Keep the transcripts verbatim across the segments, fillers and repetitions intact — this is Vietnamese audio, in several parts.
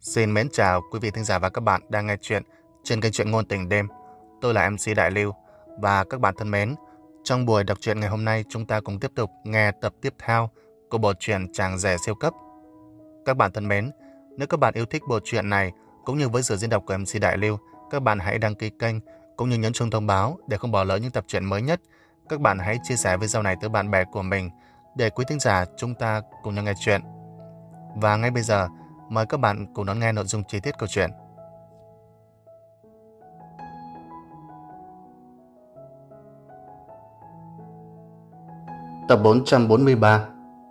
Xin mến chào quý vị thính giả và các bạn đang nghe chuyện trên kênh Truyện Ngôn Tình Đêm. Tôi là em xê Đại Lưu và các bạn thân mến, trong buổi đọc truyện ngày hôm nay chúng ta cùng tiếp tục nghe tập tiếp theo của bộ truyện Chàng Rể Siêu Cấp. Các bạn thân mến, nếu các bạn yêu thích bộ truyện này cũng như với sự diễn đọc của em xê Đại Lưu, các bạn hãy đăng ký kênh cũng như nhấn chuông thông báo để không bỏ lỡ những tập truyện mới nhất. Các bạn hãy chia sẻ video này tới bạn bè của mình để quý thính giả chúng ta cùng nhau nghe chuyện. Và ngay bây giờ, mời các bạn cùng đón nghe nội dung chi tiết câu chuyện. Tập bốn trăm bốn mươi ba.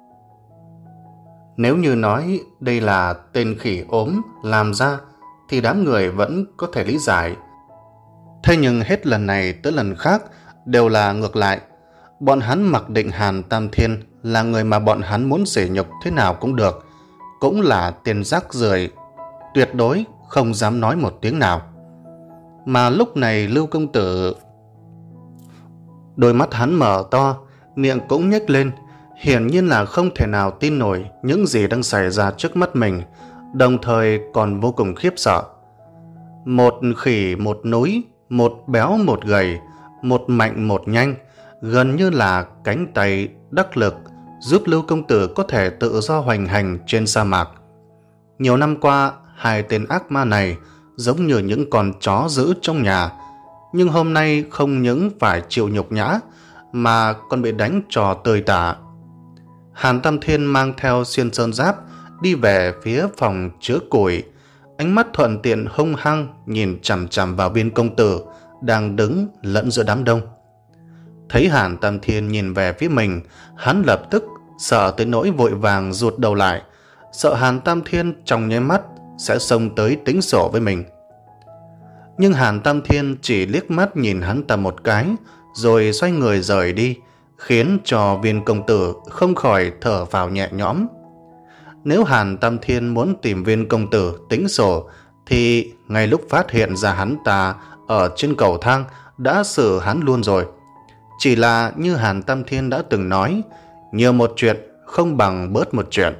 Nếu như nói đây là tên khỉ ốm làm ra thì đám người vẫn có thể lý giải. Thế nhưng hết lần này tới lần khác đều là ngược lại. Bọn hắn mặc định Hàn Tam Thiên là người mà bọn hắn muốn sỉ nhục thế nào cũng được, cũng là tiền rác rưởi, tuyệt đối không dám nói một tiếng nào. Mà lúc này Lưu công tử, đôi mắt hắn mở to, miệng cũng nhếch lên, hiển nhiên là không thể nào tin nổi những gì đang xảy ra trước mắt mình, đồng thời còn vô cùng khiếp sợ. Một khỉ một núi, một béo một gầy, một mạnh một nhanh, gần như là cánh tay đắc lực giúp Lưu công tử có thể tự do hoành hành trên sa mạc. Nhiều năm qua, hai tên ác ma này giống như những con chó giữ trong nhà, nhưng hôm nay không những phải chịu nhục nhã mà còn bị đánh trò tơi tả. Hàn Tam Thiên mang theo xiên sơn giáp đi về phía phòng chứa củi, ánh mắt thuận tiện hung hăng nhìn chằm chằm vào Viên công tử đang đứng lẫn giữa đám đông. Thấy Hàn Tam Thiên nhìn về phía mình, hắn lập tức sợ tới nỗi vội vàng rụt đầu lại, sợ Hàn Tam Thiên trong nháy mắt sẽ xông tới tính sổ với mình. Nhưng Hàn Tam Thiên chỉ liếc mắt nhìn hắn ta một cái rồi xoay người rời đi, khiến cho Viên công tử không khỏi thở phào nhẹ nhõm. Nếu Hàn Tam Thiên muốn tìm Viên công tử tính sổ thì ngay lúc phát hiện ra hắn ta ở trên cầu thang đã xử hắn luôn rồi. Chỉ là như Hàn Tam Thiên đã từng nói, nhiều một chuyện không bằng bớt một chuyện.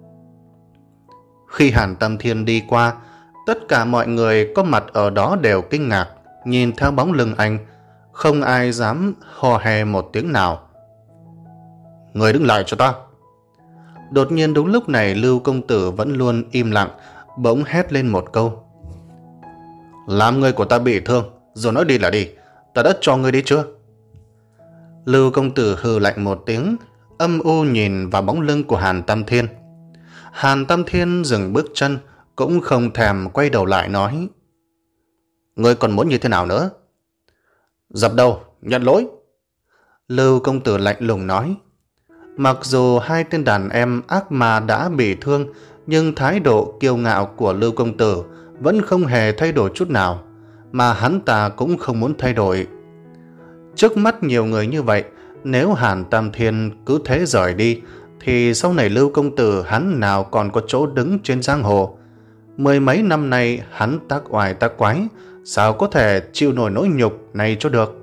Khi Hàn Tam Thiên đi qua, tất cả mọi người có mặt ở đó đều kinh ngạc, nhìn theo bóng lưng anh, không ai dám hò hè một tiếng nào. Người đứng lại cho ta. Đột nhiên đúng lúc này Lưu công tử vẫn luôn im lặng, bỗng hét lên một câu. Làm người của ta bị thương, rồi nói đi là đi, ta đã cho ngươi đi chưa? Lưu công tử hừ lạnh một tiếng, âm u nhìn vào bóng lưng của Hàn Tam Thiên. Hàn Tam Thiên dừng bước chân, cũng không thèm quay đầu lại nói. Ngươi còn muốn như thế nào nữa? Dập đầu, nhận lỗi. Lưu công tử lạnh lùng nói. Mặc dù hai tên đàn em ác ma đã bị thương, nhưng thái độ kiêu ngạo của Lưu công tử vẫn không hề thay đổi chút nào, mà hắn ta cũng không muốn thay đổi. Trước mắt nhiều người như vậy, nếu Hàn Tam Thiên cứ thế rời đi thì sau này Lưu công tử hắn nào còn có chỗ đứng trên giang hồ. Mười mấy năm nay hắn tác oai tác quái, sao có thể chịu nổi nỗi nhục này cho được?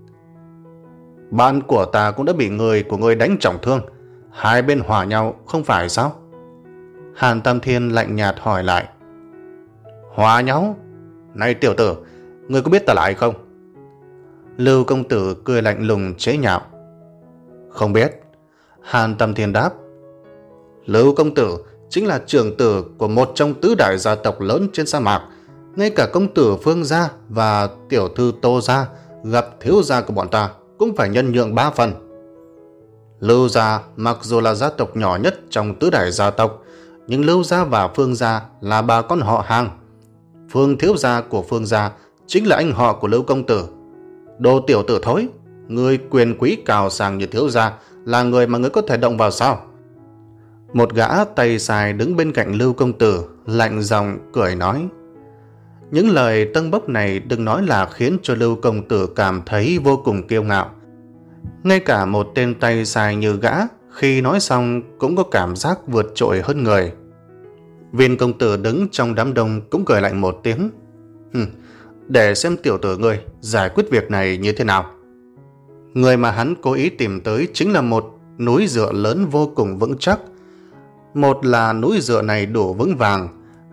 Bạn của ta cũng đã bị người của người đánh trọng thương, hai bên hòa nhau không phải sao? Hàn Tam Thiên lạnh nhạt hỏi lại. Hòa nhau? Này tiểu tử, ngươi có biết ta là ai không? Lưu công tử cười lạnh lùng chế nhạo. Không biết. Hàn Tam Thiên đáp. Lưu công tử chính là trưởng tử của một trong tứ đại gia tộc lớn trên sa mạc. Ngay cả công tử Phương gia và tiểu thư Tô gia gặp thiếu gia của bọn ta cũng phải nhân nhượng ba phần. Lưu gia mặc dù là gia tộc nhỏ nhất trong tứ đại gia tộc, nhưng Lưu gia và Phương gia là bà con họ hàng. Phương thiếu gia của Phương gia chính là anh họ của Lưu công tử. Đồ tiểu tử thối, người quyền quý cao sang như thiếu gia là người mà người có thể động vào sao? Một gã tay sai đứng bên cạnh Lưu công tử lạnh giọng cười nói. Những lời tâng bốc này đừng nói là khiến cho Lưu công tử cảm thấy vô cùng kiêu ngạo. Ngay cả một tên tay sai như gã khi nói xong cũng có cảm giác vượt trội hơn người. Viên công tử đứng trong đám đông cũng cười lạnh một tiếng. Hừm, để xem tiểu tử ngươi giải quyết việc này như thế nào. Người mà hắn cố ý tìm tới chính là một núi dựa lớn vô cùng vững chắc. Một là núi dựa này đủ vững vàng,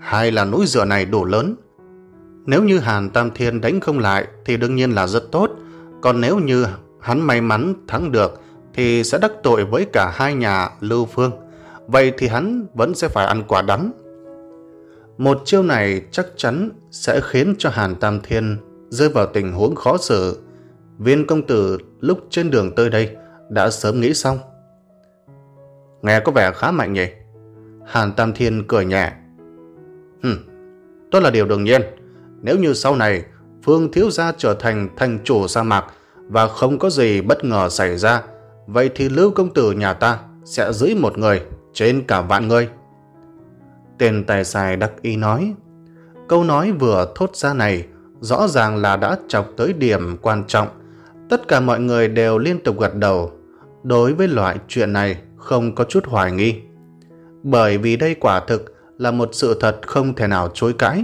hay là núi dựa này đủ lớn. Nếu như Hàn Tam Thiên đánh không lại thì đương nhiên là rất tốt, còn nếu như hắn may mắn thắng được thì sẽ đắc tội với cả hai nhà Lưu Phương, vậy thì hắn vẫn sẽ phải ăn quả đắng. Một chiêu này chắc chắn sẽ khiến cho Hàn Tam Thiên rơi vào tình huống khó xử. Viên công tử lúc trên đường tới đây đã sớm nghĩ xong. Nghe có vẻ khá mạnh nhỉ? Hàn Tam Thiên cười nhẹ. Hừm, đó là điều đương nhiên. Nếu như sau này Phương thiếu gia trở thành thành chủ sa mạc và không có gì bất ngờ xảy ra, vậy thì Lưu công tử nhà ta sẽ dưới một người trên cả vạn người. Tên tài xài đắc ý nói. Câu nói vừa thốt ra này rõ ràng là đã chọc tới điểm quan trọng. Tất cả mọi người đều liên tục gật đầu. Đối với loại chuyện này không có chút hoài nghi, bởi vì đây quả thực là một sự thật không thể nào chối cãi.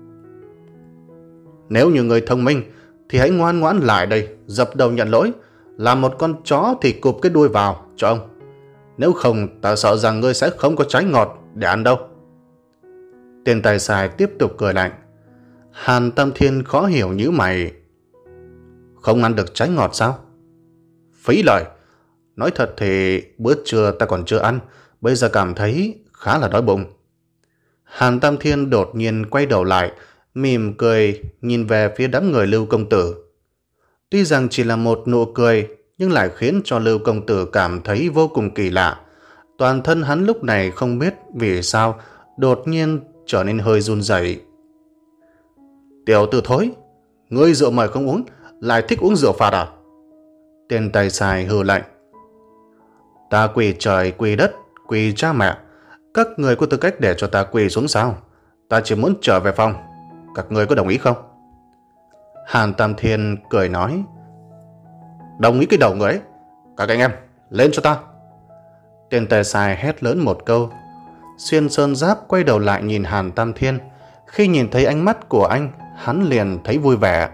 Nếu như người thông minh thì hãy ngoan ngoãn lại đây, dập đầu nhận lỗi, làm một con chó thì cụp cái đuôi vào cho ông. Nếu không, ta sợ rằng ngươi sẽ không có trái ngọt để ăn đâu. Tên tài xài tiếp tục cười lạnh. Hàn Tam Thiên khó hiểu nhíu mày. Không ăn được trái ngọt sao? Phí lời. Nói thật thì bữa trưa ta còn chưa ăn, bây giờ cảm thấy khá là đói bụng. Hàn Tam Thiên đột nhiên quay đầu lại, mỉm cười nhìn về phía đám người Lưu công tử. Tuy rằng chỉ là một nụ cười, nhưng lại khiến cho Lưu công tử cảm thấy vô cùng kỳ lạ. Toàn thân hắn lúc này không biết vì sao đột nhiên trở nên hơi run rẩy. Tiểu tử thối, ngươi rượu mời không uống, lại thích uống rượu phạt à? Tên tài xài hừ lạnh. Ta quỳ trời quỳ đất quỳ cha mẹ, các người có tư cách để cho ta quỳ xuống sao? Ta chỉ muốn trở về phòng, các người có đồng ý không? Hàn Tam Thiên cười nói. Đồng ý cái đầu người ấy. Các anh em lên cho ta. Tên tài xài hét lớn một câu. Xuyên Sơn Giáp quay đầu lại nhìn Hàn Tam Thiên. Khi nhìn thấy ánh mắt của anh, hắn liền thấy vui vẻ.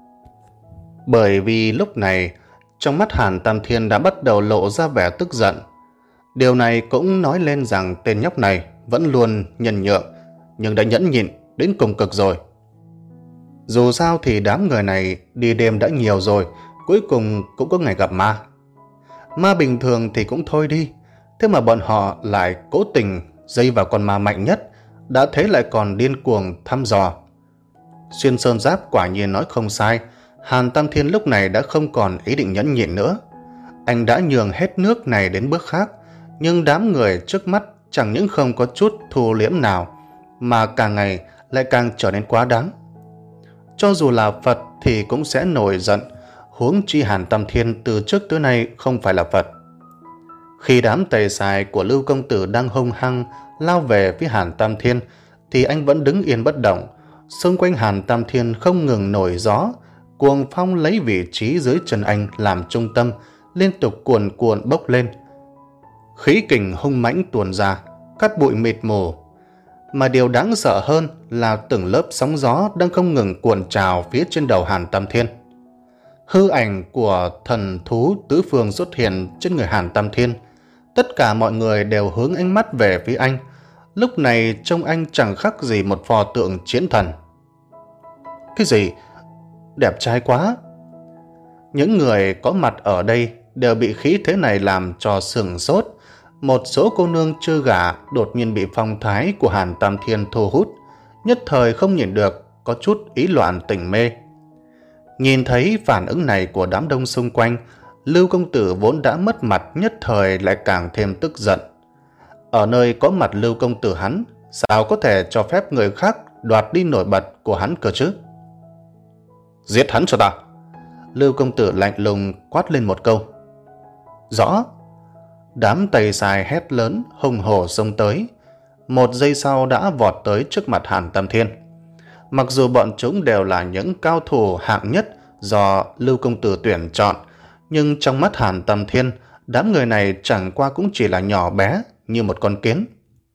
Bởi vì lúc này trong mắt Hàn Tam Thiên đã bắt đầu lộ ra vẻ tức giận. Điều này cũng nói lên rằng tên nhóc này vẫn luôn nhân nhượng, nhưng đã nhẫn nhịn đến cùng cực rồi. Dù sao thì đám người này đi đêm đã nhiều rồi, cuối cùng cũng có ngày gặp ma. Ma bình thường thì cũng thôi đi, thế mà bọn họ lại cố tình dây vào con ma mạnh nhất, đã thế lại còn điên cuồng thăm dò. Xuyên Sơn Giáp quả nhiên nói không sai. Hàn Tam Thiên lúc này đã không còn ý định nhẫn nhịn nữa. Anh đã nhường hết nước này đến bước khác, nhưng đám người trước mắt chẳng những không có chút thu liễm nào, mà càng ngày lại càng trở nên quá đáng. Cho dù là Phật thì cũng sẽ nổi giận, huống chi Hàn Tam Thiên từ trước tới nay không phải là Phật. Khi đám tề xài của Lưu công tử đang hung hăng lao về phía Hàn Tam Thiên thì anh vẫn đứng yên bất động. Xung quanh Hàn Tam Thiên không ngừng nổi gió, cuồng phong lấy vị trí dưới chân anh làm trung tâm, liên tục cuồn cuộn bốc lên. Khí kình hung mãnh tuôn ra, cát bụi mịt mù. Mà điều đáng sợ hơn là từng lớp sóng gió đang không ngừng cuộn trào phía trên đầu Hàn Tam Thiên. Hư ảnh của thần thú tứ phương xuất hiện trên người Hàn Tam Thiên. Tất cả mọi người đều hướng ánh mắt về phía anh. Lúc này trông anh chẳng khác gì một pho tượng chiến thần. Cái gì? Đẹp trai quá! Những người có mặt ở đây đều bị khí thế này làm cho sửng sốt. Một số cô nương chưa gả đột nhiên bị phong thái của Hàn Tam Thiên thu hút, nhất thời không nhìn được, có chút ý loạn tình mê. Nhìn thấy phản ứng này của đám đông xung quanh, Lưu công tử vốn đã mất mặt nhất thời lại càng thêm tức giận. Ở nơi có mặt Lưu công tử hắn, sao có thể cho phép người khác đoạt đi nổi bật của hắn cơ chứ? Giết hắn cho ta! Lưu công tử lạnh lùng quát lên một câu. Rõ! Đám tây xài hét lớn hùng hổ xông tới. Một giây sau đã vọt tới trước mặt Hàn Tam Thiên. Mặc dù bọn chúng đều là những cao thủ hạng nhất do Lưu công tử tuyển chọn, nhưng trong mắt Hàn Tam Thiên, đám người này chẳng qua cũng chỉ là nhỏ bé như một con kiến.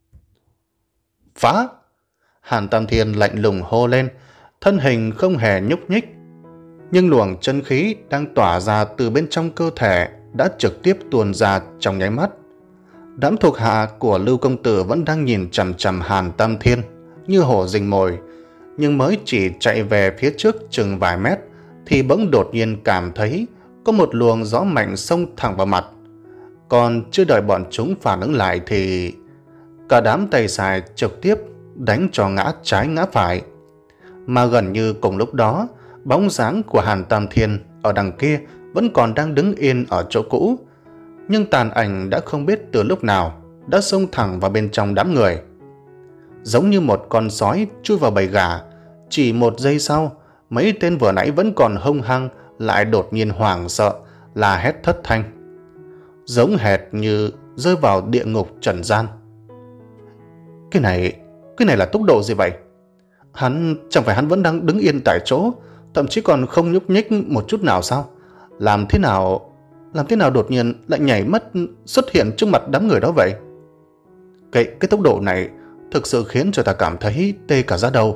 Phá! Hàn Tam Thiên lạnh lùng hô lên, thân hình không hề nhúc nhích, nhưng luồng chân khí đang tỏa ra từ bên trong cơ thể đã trực tiếp tuôn ra trong nháy mắt. Đám thuộc hạ của Lưu công tử vẫn đang nhìn chằm chằm Hàn Tam Thiên, như hổ rình mồi, nhưng mới chỉ chạy về phía trước chừng vài mét thì bỗng đột nhiên cảm thấy có một luồng gió mạnh xông thẳng vào mặt. Còn chưa đợi bọn chúng phản ứng lại thì cả đám tay xài trực tiếp đánh cho ngã trái ngã phải. Mà gần như cùng lúc đó, bóng dáng của Hàn Tam Thiên ở đằng kia vẫn còn đang đứng yên ở chỗ cũ, nhưng tàn ảnh đã không biết từ lúc nào đã xông thẳng vào bên trong đám người. Giống như một con sói chui vào bầy gà, chỉ một giây sau, mấy tên vừa nãy vẫn còn hung hăng lại đột nhiên hoảng sợ, la hét thất thanh, giống hệt như rơi vào địa ngục trần gian. Cái này, cái này là tốc độ gì vậy? Hắn, chẳng phải hắn vẫn đang đứng yên tại chỗ, thậm chí còn không nhúc nhích một chút nào sao? Làm thế nào, làm thế nào đột nhiên lại nhảy mất xuất hiện trước mặt đám người đó vậy? Cái, cái tốc độ này thực sự khiến cho ta cảm thấy tê cả da đầu.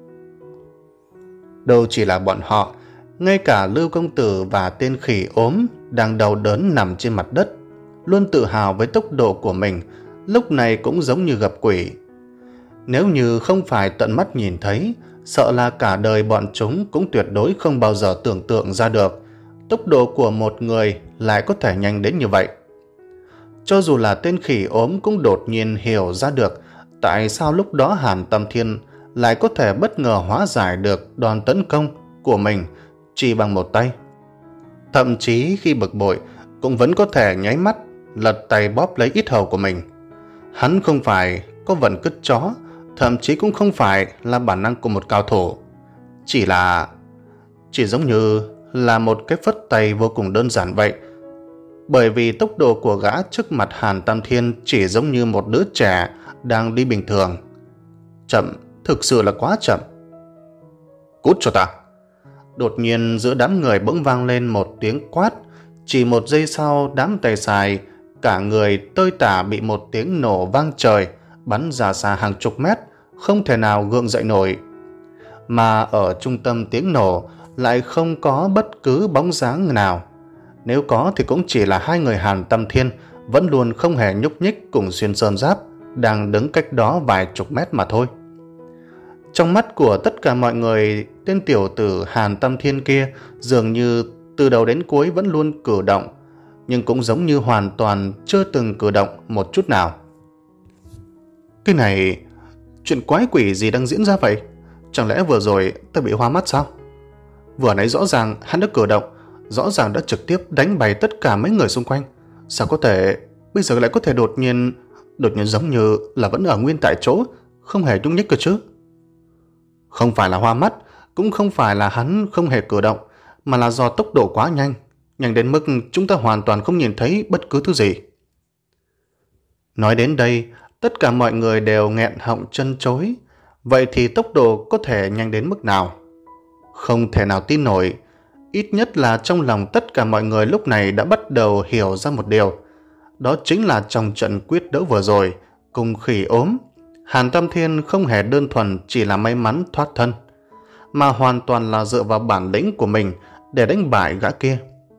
Đâu chỉ là bọn họ, ngay cả Lưu công tử và tên khỉ ốm đang đau đớn nằm trên mặt đất, luôn tự hào với tốc độ của mình, lúc này cũng giống như gặp quỷ. Nếu như không phải tận mắt nhìn thấy, sợ là cả đời bọn chúng cũng tuyệt đối không bao giờ tưởng tượng ra được tốc độ của một người lại có thể nhanh đến như vậy. Cho dù là tên khỉ ốm cũng đột nhiên hiểu ra được tại sao lúc đó Hàn Tam Thiên lại có thể bất ngờ hóa giải được đòn tấn công của mình chỉ bằng một tay. Thậm chí khi bực bội cũng vẫn có thể nháy mắt lật tay bóp lấy yết hầu của mình. Hắn không phải có vận cứt chó, thậm chí cũng không phải là bản năng của một cao thủ, chỉ là chỉ giống như là một cái phất tay vô cùng đơn giản vậy. Bởi vì tốc độ của gã trước mặt Hàn Tam Thiên chỉ giống như một đứa trẻ đang đi bình thường. Chậm, thực sự là quá chậm. Cút cho ta! Đột nhiên giữa đám người bỗng vang lên một tiếng quát. Chỉ một giây sau, đám tay xài cả người tơi tả bị một tiếng nổ vang trời bắn ra xa hàng chục mét, không thể nào gượng dậy nổi. Mà ở trung tâm tiếng nổ lại không có bất cứ bóng dáng nào. Nếu có thì cũng chỉ là hai người Hàn Tam Thiên vẫn luôn không hề nhúc nhích cùng Xuyên Sơn Giáp đang đứng cách đó vài chục mét mà thôi. Trong mắt của tất cả mọi người, tên tiểu tử Hàn Tam Thiên kia dường như từ đầu đến cuối vẫn luôn cử động, nhưng cũng giống như hoàn toàn chưa từng cử động một chút nào. Cái này, chuyện quái quỷ gì đang diễn ra vậy? Chẳng lẽ vừa rồi ta bị hoa mắt sao? Vừa nãy rõ ràng hắn đã cử động, rõ ràng đã trực tiếp đánh bày tất cả mấy người xung quanh. Sao có thể, bây giờ lại có thể đột nhiên, đột nhiên giống như là vẫn ở nguyên tại chỗ, không hề nhúc nhích cơ chứ? Không phải là hoa mắt, cũng không phải là hắn không hề cử động, mà là do tốc độ quá nhanh, nhanh đến mức chúng ta hoàn toàn không nhìn thấy bất cứ thứ gì. Nói đến đây, tất cả mọi người đều nghẹn họng chân chối. Vậy thì tốc độ có thể nhanh đến mức nào? Không thể nào tin nổi. Ít nhất là trong lòng tất cả mọi người lúc này đã bắt đầu hiểu ra một điều. Đó chính là trong trận quyết đấu vừa rồi, cùng khỉ ốm, Hàn Tam Thiên không hề đơn thuần chỉ là may mắn thoát thân, mà hoàn toàn là dựa vào bản lĩnh của mình để đánh bại gã kia.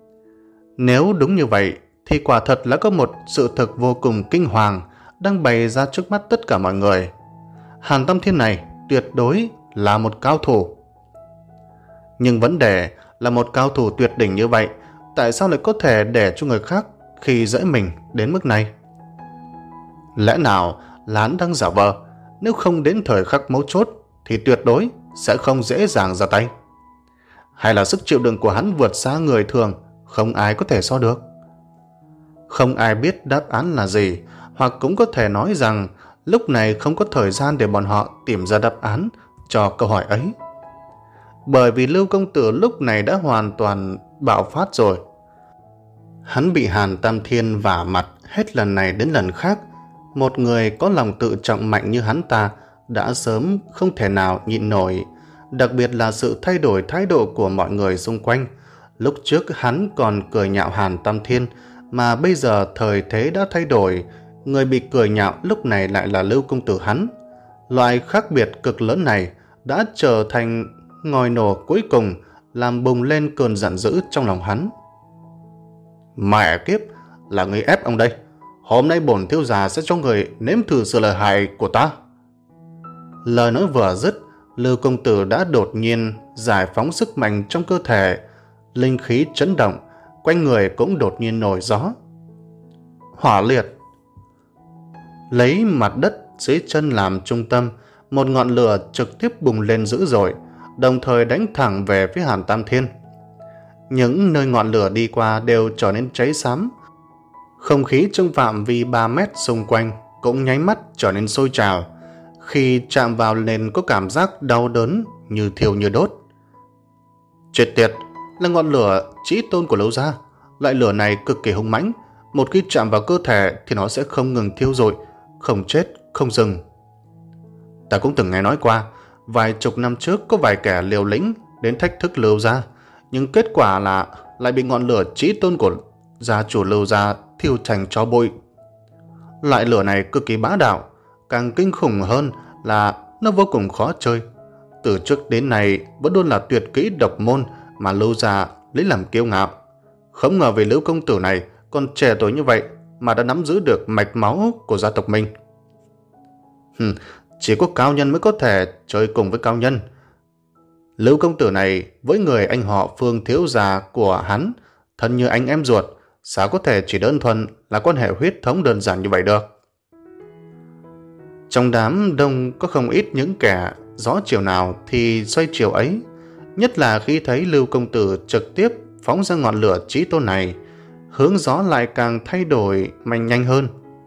Nếu đúng như vậy, thì quả thật là có một sự thực vô cùng kinh hoàng đang bày ra trước mắt tất cả mọi người. Hàn Tam Thiên này tuyệt đối là một cao thủ. Nhưng vấn đề là một cao thủ tuyệt đỉnh như vậy, tại sao lại có thể để cho người khác khi dễ mình đến mức này? Lẽ nào là hắn đang giả vờ, nếu không đến thời khắc mấu chốt thì tuyệt đối sẽ không dễ dàng ra tay? Hay là sức chịu đựng của hắn vượt xa người thường, không ai có thể so được? Không ai biết đáp án là gì, hoặc cũng có thể nói rằng lúc này không có thời gian để bọn họ tìm ra đáp án cho câu hỏi ấy. Bởi vì Lưu công tử lúc này đã hoàn toàn bạo phát rồi. Hắn bị Hàn Tam Thiên vả mặt hết lần này đến lần khác. Một người có lòng tự trọng mạnh như hắn ta đã sớm không thể nào nhịn nổi, đặc biệt là sự thay đổi thái độ của mọi người xung quanh. Lúc trước hắn còn cười nhạo Hàn Tam Thiên, mà bây giờ thời thế đã thay đổi, người bị cười nhạo lúc này lại là Lưu công tử hắn. Loại khác biệt cực lớn này đã trở thành ngòi nổ cuối cùng làm bùng lên cơn giận dữ trong lòng hắn. Mẹ kiếp, là người ép ông đây. Hôm nay bổn thiếu gia sẽ cho người nếm thử sự lợi hại của ta. Lời nói vừa dứt, Lưu công tử đã đột nhiên giải phóng sức mạnh trong cơ thể, linh khí chấn động, quanh người cũng đột nhiên nổi gió. Hỏa liệt. Lấy mặt đất dưới chân làm trung tâm, một ngọn lửa trực tiếp bùng lên dữ dội, đồng thời đánh thẳng về phía Hàn Tam Thiên. Những nơi ngọn lửa đi qua đều trở nên cháy xám. Không khí trong phạm vi ba mét xung quanh cũng nháy mắt trở nên sôi trào. Khi chạm vào nền có cảm giác đau đớn như thiêu như đốt. Chết tiệt, là ngọn lửa chí tôn của Lưu gia. Loại lửa này cực kỳ hung mãnh, một khi chạm vào cơ thể thì nó sẽ không ngừng thiêu rụi, không chết, không dừng. Ta cũng từng nghe nói qua, vài chục năm trước có vài kẻ liều lĩnh đến thách thức Lưu gia, nhưng kết quả là lại bị ngọn lửa chí tôn của gia chủ Lưu gia thiêu thành tro bụi. Loại lửa này cực kỳ bá đạo, càng kinh khủng hơn là nó vô cùng khó chơi. Từ trước đến nay vẫn luôn là tuyệt kỹ độc môn mà Lưu gia lấy làm kiêu ngạo. Không ngờ vì Lưu công tử này còn trẻ tuổi như vậy mà đã nắm giữ được mạch máu của gia tộc mình. Hừm, chỉ có cao nhân mới có thể chơi cùng với cao nhân. Lưu công tử này với người anh họ Phương thiếu gia của hắn thân như anh em ruột, sao có thể chỉ đơn thuần là quan hệ huyết thống đơn giản như vậy được. Trong đám đông có không ít những kẻ gió chiều nào thì xoay chiều ấy, nhất là khi thấy Lưu công tử trực tiếp phóng ra ngọn lửa chí tôn này, hướng gió lại càng thay đổi mạnh nhanh hơn.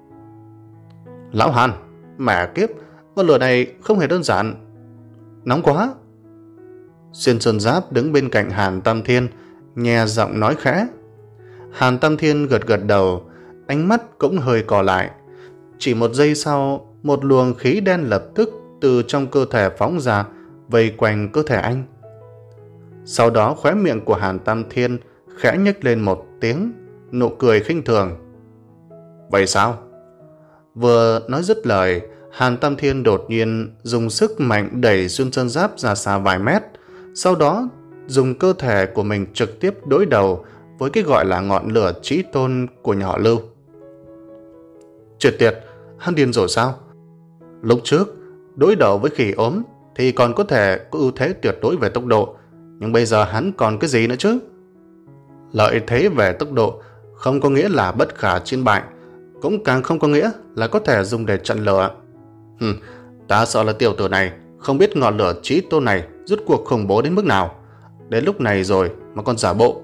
Lão Hàn, mẹ kiếp, ngọn lửa này không hề đơn giản. Nóng quá. Xuyên Sơn Giáp đứng bên cạnh Hàn Tam Thiên, nhẹ giọng nói khẽ. Hàn Tam Thiên gật gật đầu, ánh mắt cũng hơi cò lại. Chỉ một giây sau, một luồng khí đen lập tức từ trong cơ thể phóng ra, vây quanh cơ thể anh. Sau đó khóe miệng của Hàn Tam Thiên khẽ nhếch lên một tiếng, nụ cười khinh thường. Vậy sao? Vừa nói dứt lời, Hàn Tam Thiên đột nhiên dùng sức mạnh đẩy Xuyên Sơn Giáp ra xa vài mét, sau đó dùng cơ thể của mình trực tiếp đối đầu với cái gọi là ngọn lửa chí tôn của nhà họ Lưu. Triệt tiệt, hắn điên rồi sao? Lúc trước, đối đầu với khỉ ốm thì còn có thể có ưu thế tuyệt đối về tốc độ, nhưng bây giờ hắn còn cái gì nữa chứ? Lợi thế về tốc độ không có nghĩa là bất khả chiến bại, cũng càng không có nghĩa là có thể dùng để chặn lửa. Hừm, ta sợ là tiểu tử này không biết ngọn lửa chí tôn này rút cuộc khủng bố đến mức nào. Đến lúc này rồi mà còn giả bộ.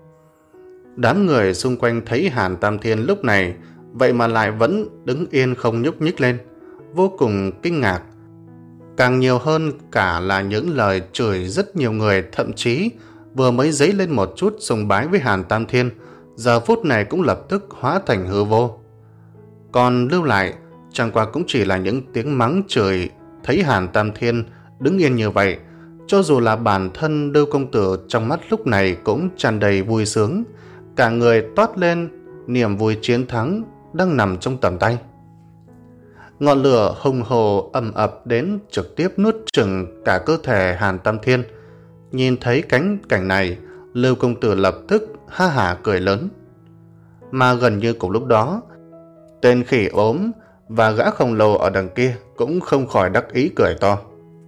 Đám người xung quanh thấy Hàn Tam Thiên lúc này vậy mà lại vẫn đứng yên không nhúc nhích lên, vô cùng kinh ngạc. Càng nhiều hơn cả là những lời chửi rất nhiều người, thậm chí vừa mới dấy lên một chút sùng bái với Hàn Tam Thiên, giờ phút này cũng lập tức hóa thành hư vô. Còn lưu lại chẳng qua cũng chỉ là những tiếng mắng chửi. Thấy Hàn Tam Thiên đứng yên như vậy, cho dù là bản thân Lưu công tử trong mắt lúc này cũng tràn đầy vui sướng, cả người toát lên niềm vui chiến thắng đang nằm trong tầm tay. Ngọn lửa hùng hồ ầm ập đến trực tiếp nuốt chửng cả cơ thể Hàn Tam Thiên. Nhìn thấy cánh cảnh này, Lưu công tử lập tức ha hả cười lớn. Mà gần như cùng lúc đó, tên khỉ ốm và gã khổng lồ ở đằng kia cũng không khỏi đắc ý cười to.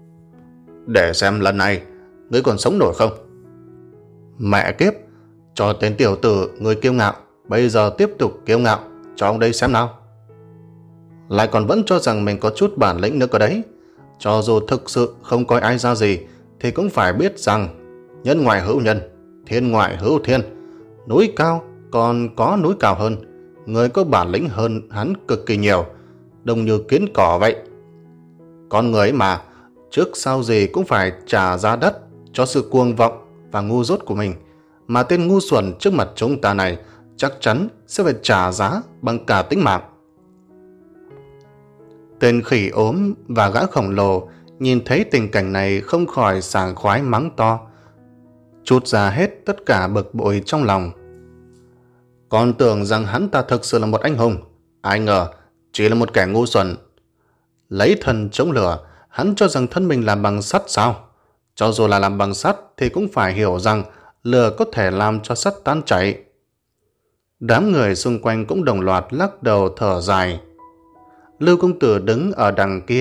Để xem lần này ngươi còn sống nổi không? Mẹ kiếp, cho tên tiểu tử người kiêu ngạo bây giờ tiếp tục kiêu ngạo cho ông đây xem nào. Lại còn vẫn cho rằng mình có chút bản lĩnh nữa cơ đấy. Cho dù thực sự không coi ai ra gì thì cũng phải biết rằng nhân ngoại hữu nhân, thiên ngoại hữu thiên. Núi cao còn có núi cao hơn, người có bản lĩnh hơn hắn cực kỳ nhiều, đông như kiến cỏ vậy. Con người mà trước sau gì cũng phải trả giá đắt cho sự cuồng vọng và ngu dốt của mình, mà tên ngu xuẩn trước mặt chúng ta này chắc chắn sẽ phải trả giá bằng cả tính mạng. Tên khỉ ốm và gã khổng lồ nhìn thấy tình cảnh này không khỏi sảng khoái mắng to, trút ra hết tất cả bực bội trong lòng. Còn tưởng rằng hắn ta thực sự là một anh hùng, ai ngờ chỉ là một kẻ ngu xuẩn. Lấy thân chống lửa, hắn cho rằng thân mình làm bằng sắt sao? Cho dù là làm bằng sắt thì cũng phải hiểu rằng lửa có thể làm cho sắt tan chảy. Đám người xung quanh cũng đồng loạt lắc đầu thở dài. Lưu công tử đứng ở đằng kia,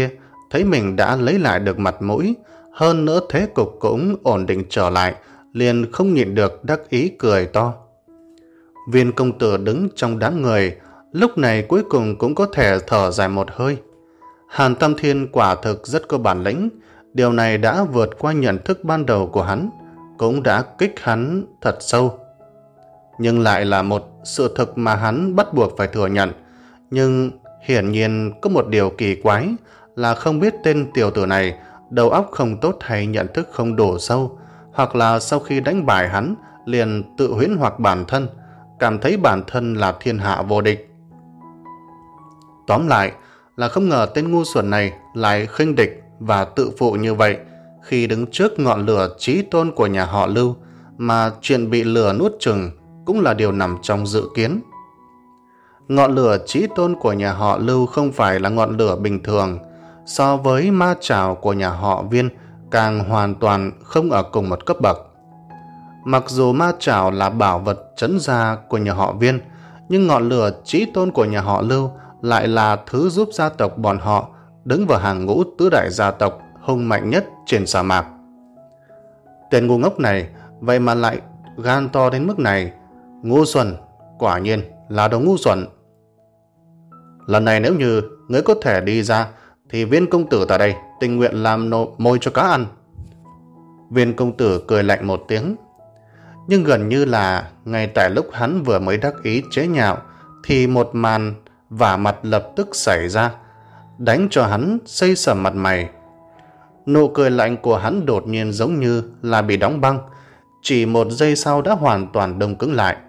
thấy mình đã lấy lại được mặt mũi, hơn nữa thế cục cũng ổn định trở lại, liền không nhịn được đắc ý cười to. Viên công tử đứng trong đám người, lúc này cuối cùng cũng có thể thở dài một hơi. Hàn Tam Thiên quả thực rất có bản lĩnh, điều này đã vượt qua nhận thức ban đầu của hắn, cũng đã kích hắn thật sâu. Nhưng lại là một sự thực mà hắn bắt buộc phải thừa nhận. Nhưng hiển nhiên có một điều kỳ quái là không biết tên tiểu tử này đầu óc không tốt hay nhận thức không đủ sâu, hoặc là sau khi đánh bại hắn liền tự huyễn hoặc bản thân, cảm thấy bản thân là thiên hạ vô địch. Tóm lại là không ngờ tên ngu xuẩn này lại khinh địch và tự phụ như vậy khi đứng trước ngọn lửa chí tôn của nhà họ Lưu, mà chuyện bị lửa nuốt chửng cũng là điều nằm trong dự kiến. Ngọn lửa chí tôn của nhà họ Lưu không phải là ngọn lửa bình thường, so với ma trảo của nhà họ Viên càng hoàn toàn không ở cùng một cấp bậc. Mặc dù ma trảo là bảo vật trấn gia của nhà họ Viên, nhưng ngọn lửa chí tôn của nhà họ Lưu lại là thứ giúp gia tộc bọn họ đứng vào hàng ngũ tứ đại gia tộc hung mạnh nhất trên sa mạc. Tên ngu ngốc này vậy mà lại gan to đến mức này. Ngu xuẩn, quả nhiên là đồ ngu xuẩn. Lần này nếu như ngươi có thể đi ra thì Viên công tử tại đây tình nguyện làm nô môi cho cá ăn. Viên công tử cười lạnh một tiếng. Nhưng gần như là ngay tại lúc hắn vừa mới đắc ý chế nhạo thì một màn vả mặt lập tức xảy ra, đánh cho hắn xây sẩm mặt mày. Nụ cười lạnh của hắn đột nhiên giống như là bị đóng băng, chỉ một giây sau đã hoàn toàn đông cứng lại.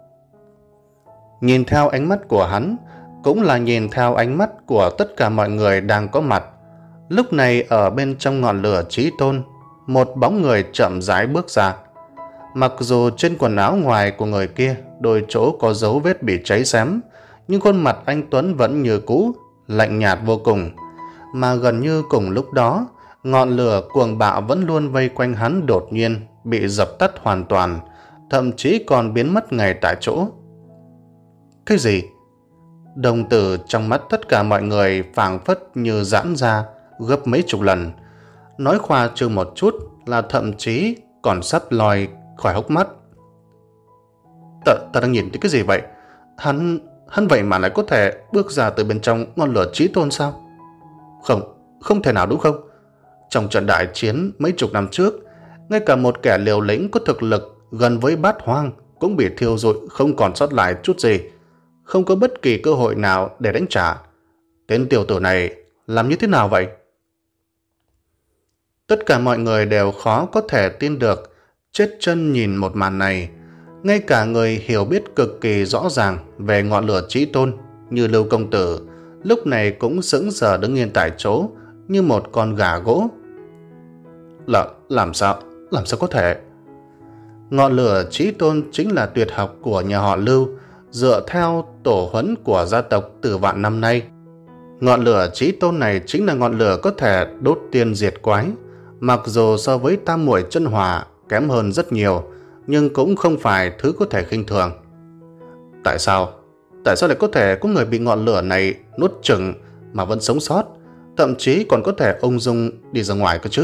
Nhìn theo ánh mắt của hắn, cũng là nhìn theo ánh mắt của tất cả mọi người đang có mặt. Lúc này ở bên trong ngọn lửa chí tôn, một bóng người chậm rãi bước ra. Mặc dù trên quần áo ngoài của người kia đôi chỗ có dấu vết bị cháy xém, nhưng khuôn mặt anh Tuấn vẫn như cũ, lạnh nhạt vô cùng. Mà gần như cùng lúc đó, ngọn lửa cuồng bạo vẫn luôn vây quanh hắn đột nhiên bị dập tắt hoàn toàn, thậm chí còn biến mất ngay tại chỗ. Cái gì? Đồng tử trong mắt tất cả mọi người phảng phất như giãn ra gấp mấy chục lần. Nói khoa trương một chút là thậm chí còn sắp lòi khỏi hốc mắt. Ta, ta đang nhìn thấy cái gì vậy? Hắn, hắn vậy mà lại có thể bước ra từ bên trong ngọn lửa chí tôn sao? Không, không thể nào đúng không? Trong trận đại chiến mấy chục năm trước, ngay cả một kẻ liều lĩnh có thực lực gần với bát hoang cũng bị thiêu rụi không còn sót lại chút gì, không có bất kỳ cơ hội nào để đánh trả. Tên tiểu tử này làm như thế nào vậy? Tất cả mọi người đều khó có thể tin được, chết chân nhìn một màn này. Ngay cả người hiểu biết cực kỳ rõ ràng về ngọn lửa chí tôn như Lưu công tử lúc này cũng sững sờ đứng yên tại chỗ như một con gà gỗ. Là, làm sao? Làm sao có thể? Ngọn lửa chí tôn chính là tuyệt học của nhà họ Lưu, dựa theo tổ huấn của gia tộc từ vạn năm nay. Ngọn lửa chí tôn này chính là ngọn lửa có thể đốt tiên diệt quái. Mặc dù so với tam muội chân hỏa kém hơn rất nhiều, nhưng cũng không phải thứ có thể khinh thường. Tại sao? Tại sao lại có thể có người bị ngọn lửa này nuốt chửng mà vẫn sống sót, thậm chí còn có thể ung dung đi ra ngoài cơ chứ?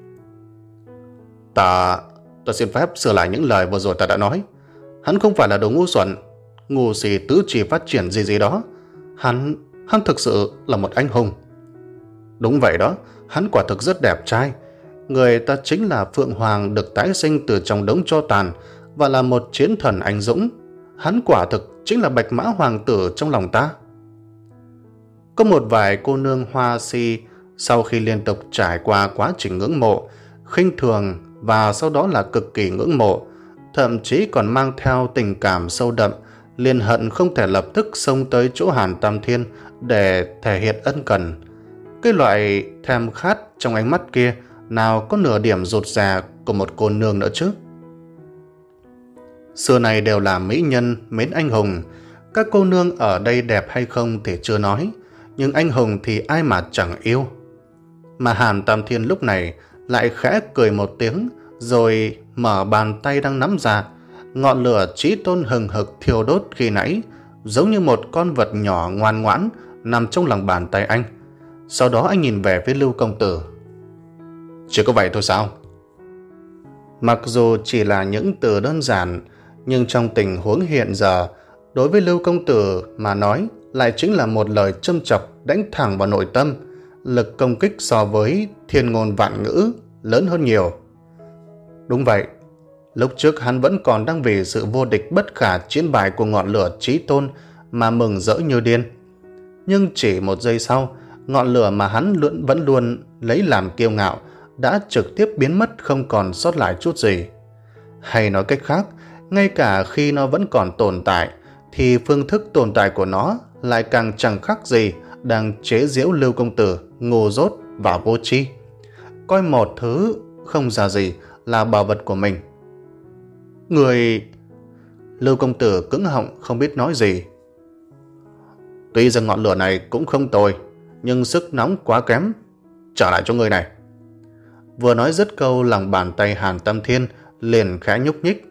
Ta... ta xin phép sửa lại những lời vừa rồi ta đã nói. Hắn không phải là đồ ngu xuẩn, ngu si tứ chi phát triển gì gì đó. Hắn... hắn thực sự là một anh hùng. Đúng vậy đó, hắn quả thực rất đẹp trai. Người ta chính là Phượng Hoàng được tái sinh từ trong đống tro tàn và là một chiến thần anh dũng. Hắn quả thực chính là Bạch Mã Hoàng tử trong lòng ta. Có một vài cô nương hoa si sau khi liên tục trải qua quá trình ngưỡng mộ, khinh thường và sau đó là cực kỳ ngưỡng mộ, thậm chí còn mang theo tình cảm sâu đậm, liền hận không thể lập tức xông tới chỗ Hàn Tam Thiên để thể hiện ân cần. Cái loại thèm khát trong ánh mắt kia nào có nửa điểm rụt rè của một cô nương nữa chứ. Xưa này đều là mỹ nhân mến anh hùng. Các cô nương ở đây đẹp hay không thì chưa nói, nhưng anh hùng thì ai mà chẳng yêu. Mà Hàn Tam Thiên lúc này lại khẽ cười một tiếng, rồi mở bàn tay đang nắm ra. Ngọn lửa chí tôn hừng hực thiêu đốt khi nãy giống như một con vật nhỏ ngoan ngoãn nằm trong lòng bàn tay anh. Sau đó anh nhìn về phía Lưu công tử. Chỉ có vậy thôi sao? Mặc dù chỉ là những từ đơn giản, nhưng trong tình huống hiện giờ, đối với Lưu công tử mà nói lại chính là một lời châm chọc đánh thẳng vào nội tâm. Lực công kích so với thiên ngôn vạn ngữ lớn hơn nhiều. Đúng vậy, lúc trước hắn vẫn còn đang vì sự vô địch bất khả chiến bại của ngọn lửa chí tôn mà mừng rỡ như điên. Nhưng chỉ một giây sau, ngọn lửa mà hắn luôn vẫn luôn lấy làm kiêu ngạo đã trực tiếp biến mất, không còn sót lại chút gì. Hay nói cách khác, ngay cả khi nó vẫn còn tồn tại, thì phương thức tồn tại của nó lại càng chẳng khác gì đang chế giễu Lưu công tử ngu dốt và vô tri, coi một thứ không ra gì là bảo vật của mình. Người... Lưu công tử cứng họng không biết nói gì. Tuy rằng ngọn lửa này cũng không tồi, nhưng sức nóng quá kém. Trả lại cho người này. Vừa nói dứt câu, lòng bàn tay Hàn Tam Thiên liền khẽ nhúc nhích.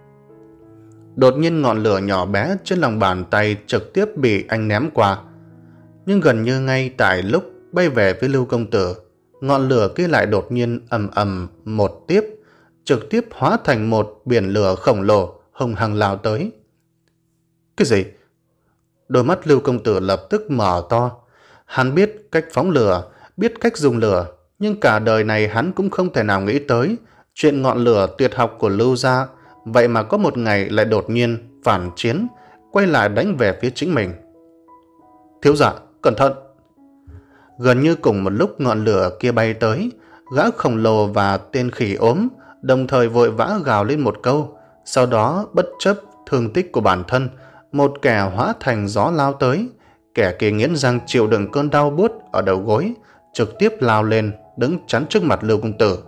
Đột nhiên ngọn lửa nhỏ bé trên lòng bàn tay trực tiếp bị anh ném qua. Nhưng gần như ngay tại lúc bay về phía Lưu công tử, ngọn lửa kia lại đột nhiên ầm ầm một tiếp, trực tiếp hóa thành một biển lửa khổng lồ hùng hăng lao tới. Cái gì? Đôi mắt Lưu công tử lập tức mở to. Hắn biết cách phóng lửa, biết cách dùng lửa, nhưng cả đời này hắn cũng không thể nào nghĩ tới chuyện ngọn lửa tuyệt học của Lưu gia vậy mà có một ngày lại đột nhiên phản chiến, quay lại đánh về phía chính mình. Thiếu gia, cẩn thận! Gần như cùng một lúc ngọn lửa kia bay tới, gã khổng lồ và tên khỉ ốm đồng thời vội vã gào lên một câu, sau đó bất chấp thương tích của bản thân, một kẻ hóa thành gió lao tới. Kẻ kia nghiến răng chịu đựng cơn đau buốt ở đầu gối, trực tiếp lao lên đứng chắn trước mặt Lưu công tử.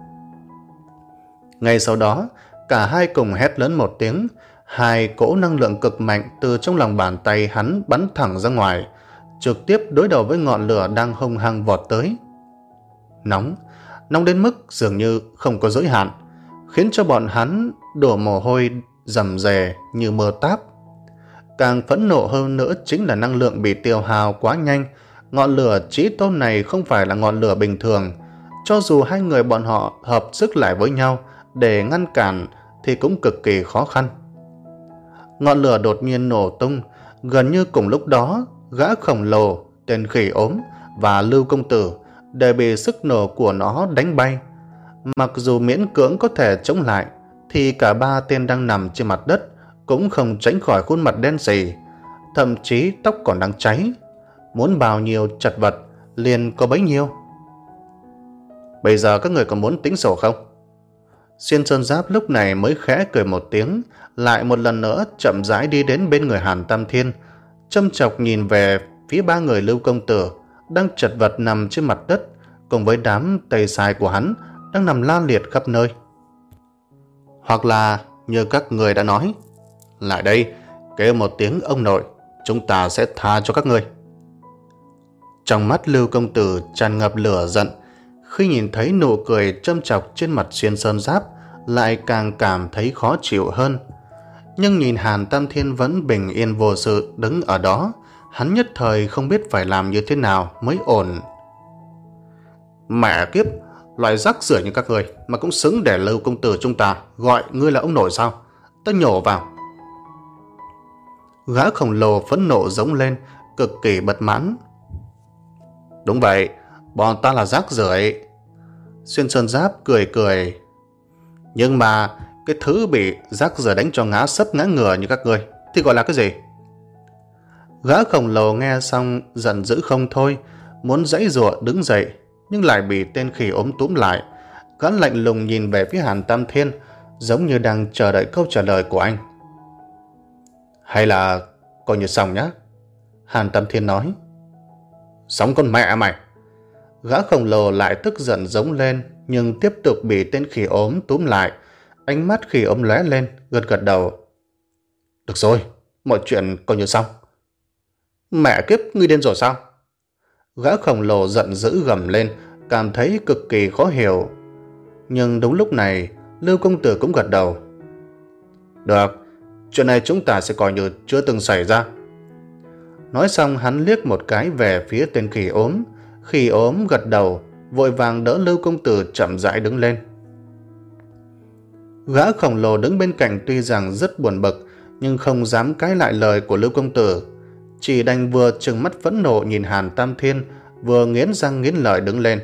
Ngay sau đó, cả hai cùng hét lớn một tiếng, hai cỗ năng lượng cực mạnh từ trong lòng bàn tay hắn bắn thẳng ra ngoài, trực tiếp đối đầu với ngọn lửa đang hung hăng vọt tới. Nóng, nóng đến mức dường như không có giới hạn, khiến cho bọn hắn đổ mồ hôi rầm rề như mưa táp. Càng phẫn nộ hơn nữa chính là năng lượng bị tiêu hao quá nhanh. Ngọn lửa chí tôn này không phải là ngọn lửa bình thường, cho dù hai người bọn họ hợp sức lại với nhau để ngăn cản thì cũng cực kỳ khó khăn. Ngọn lửa đột nhiên nổ tung, gần như cùng lúc đó, gã khổng lồ, tên khỉ ốm và Lưu công tử đều bị sức nổ của nó đánh bay. Mặc dù miễn cưỡng có thể chống lại, thì cả ba tên đang nằm trên mặt đất cũng không tránh khỏi khuôn mặt đen sì, thậm chí tóc còn đang cháy. Muốn bao nhiêu chật vật liền có bấy nhiêu. Bây giờ các người có muốn tính sổ không? Xuyên Sơn Giáp lúc này mới khẽ cười một tiếng, lại một lần nữa chậm rãi đi đến bên người Hàn Tam Thiên, châm chọc nhìn về phía ba người Lưu công tử đang chật vật nằm trên mặt đất, cùng với đám tây sai của hắn đang nằm la liệt khắp nơi. Hoặc là như các người đã nói, lại đây kêu một tiếng ông nội, chúng ta sẽ tha cho các người. Trong mắt Lưu công tử tràn ngập lửa giận, khi nhìn thấy nụ cười châm chọc trên mặt Xuyên Sơn Giáp lại càng cảm thấy khó chịu hơn. Nhưng nhìn Hàn Tam Thiên vẫn bình yên vô sự đứng ở đó, hắn nhất thời không biết phải làm như thế nào mới ổn. Mẹ kiếp, loại rác rưởi như các người mà cũng xứng để Lưu công tử chúng ta gọi ngươi là ông nội sao? Ta nhổ vào. Gã khổng lồ phẫn nộ giống lên, cực kỳ bất mãn. Đúng vậy, bọn ta là rác rưởi. Xuyên Sơn Giáp cười cười. Nhưng mà cái thứ bị rác rưởi đánh cho ngã sấp ngã ngửa như các ngươi thì gọi là cái gì? Gã khổng lồ nghe xong giận dữ không thôi, muốn giãy giụa đứng dậy, nhưng lại bị tên khỉ ốm túm lại. Gã lạnh lùng nhìn về phía Hàn Tam Thiên, giống như đang chờ đợi câu trả lời của anh. Hay là coi như xong nhá? Hàn Tam Thiên nói. Sống con mẹ mày! Gã khổng lồ lại tức giận giống lên, nhưng tiếp tục bị tên khỉ ốm túm lại. Ánh mắt khỉ ốm lóe lên, gật gật đầu. Được rồi, mọi chuyện coi như xong. Mẹ kiếp, ngươi điên rồi sao? Gã khổng lồ giận dữ gầm lên, cảm thấy cực kỳ khó hiểu. Nhưng đúng lúc này, Lưu công tử cũng gật đầu. Được, chuyện này chúng ta sẽ coi như chưa từng xảy ra. Nói xong hắn liếc một cái về phía tên khỉ ốm. Khỉ ốm gật đầu, vội vàng đỡ Lưu công tử chậm rãi đứng lên. Gã khổng lồ đứng bên cạnh tuy rằng rất buồn bực, nhưng không dám cãi lại lời của Lưu công tử, chỉ đành vừa trừng mắt phẫn nộ nhìn Hàn Tam Thiên, vừa nghiến răng nghiến lợi đứng lên.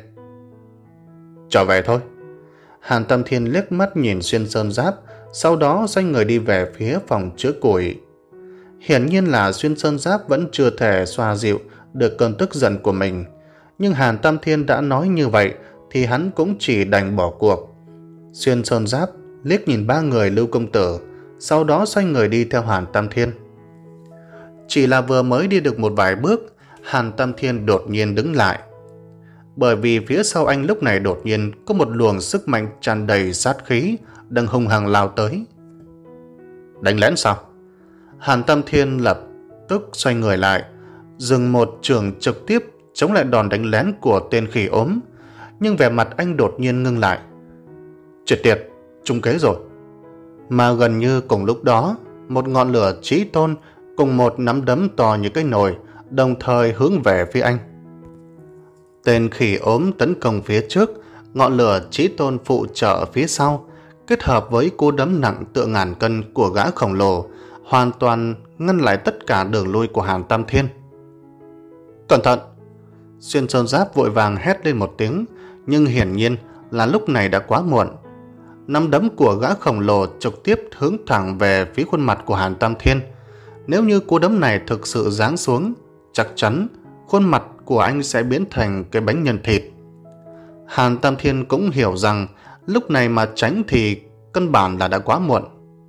Trở về thôi. Hàn Tam Thiên liếc mắt nhìn Xuyên Sơn Giáp, sau đó xoay người đi về phía phòng chứa củi. Hiển nhiên là Xuyên Sơn Giáp vẫn chưa thể xoa dịu được cơn tức giận của mình, nhưng Hàn Tam Thiên đã nói như vậy thì hắn cũng chỉ đành bỏ cuộc. Xuyên Sơn Giáp liếc nhìn ba người Lưu công tử, sau đó xoay người đi theo Hàn Tam Thiên. Chỉ là vừa mới đi được một vài bước, Hàn Tam Thiên đột nhiên đứng lại, bởi vì phía sau anh lúc này đột nhiên có một luồng sức mạnh tràn đầy sát khí đang hung hăng lao tới. Đánh lén sao? Hàn Tam Thiên lập tức xoay người lại, dừng một trường trực tiếp chống lại đòn đánh lén của tên khỉ ốm, nhưng vẻ mặt anh đột nhiên ngưng lại. Triệt tiệt, trúng kế rồi. Mà gần như cùng lúc đó, một ngọn lửa chí tôn cùng một nắm đấm to như cái nồi đồng thời hướng về phía anh. Tên khỉ ốm tấn công phía trước, ngọn lửa chí tôn phụ trợ phía sau, kết hợp với cú đấm nặng tựa ngàn cân của gã khổng lồ, hoàn toàn ngăn lại tất cả đường lui của Hàn Tam Thiên. Cẩn thận! Xuyên Sơn Giáp vội vàng hét lên một tiếng, nhưng hiển nhiên là lúc này đã quá muộn. Nắm đấm của gã khổng lồ trực tiếp hướng thẳng về phía khuôn mặt của Hàn Tam Thiên. Nếu như cú đấm này thực sự giáng xuống, chắc chắn khuôn mặt của anh sẽ biến thành cái bánh nhân thịt. Hàn Tam Thiên cũng hiểu rằng lúc này mà tránh thì căn bản là đã quá muộn.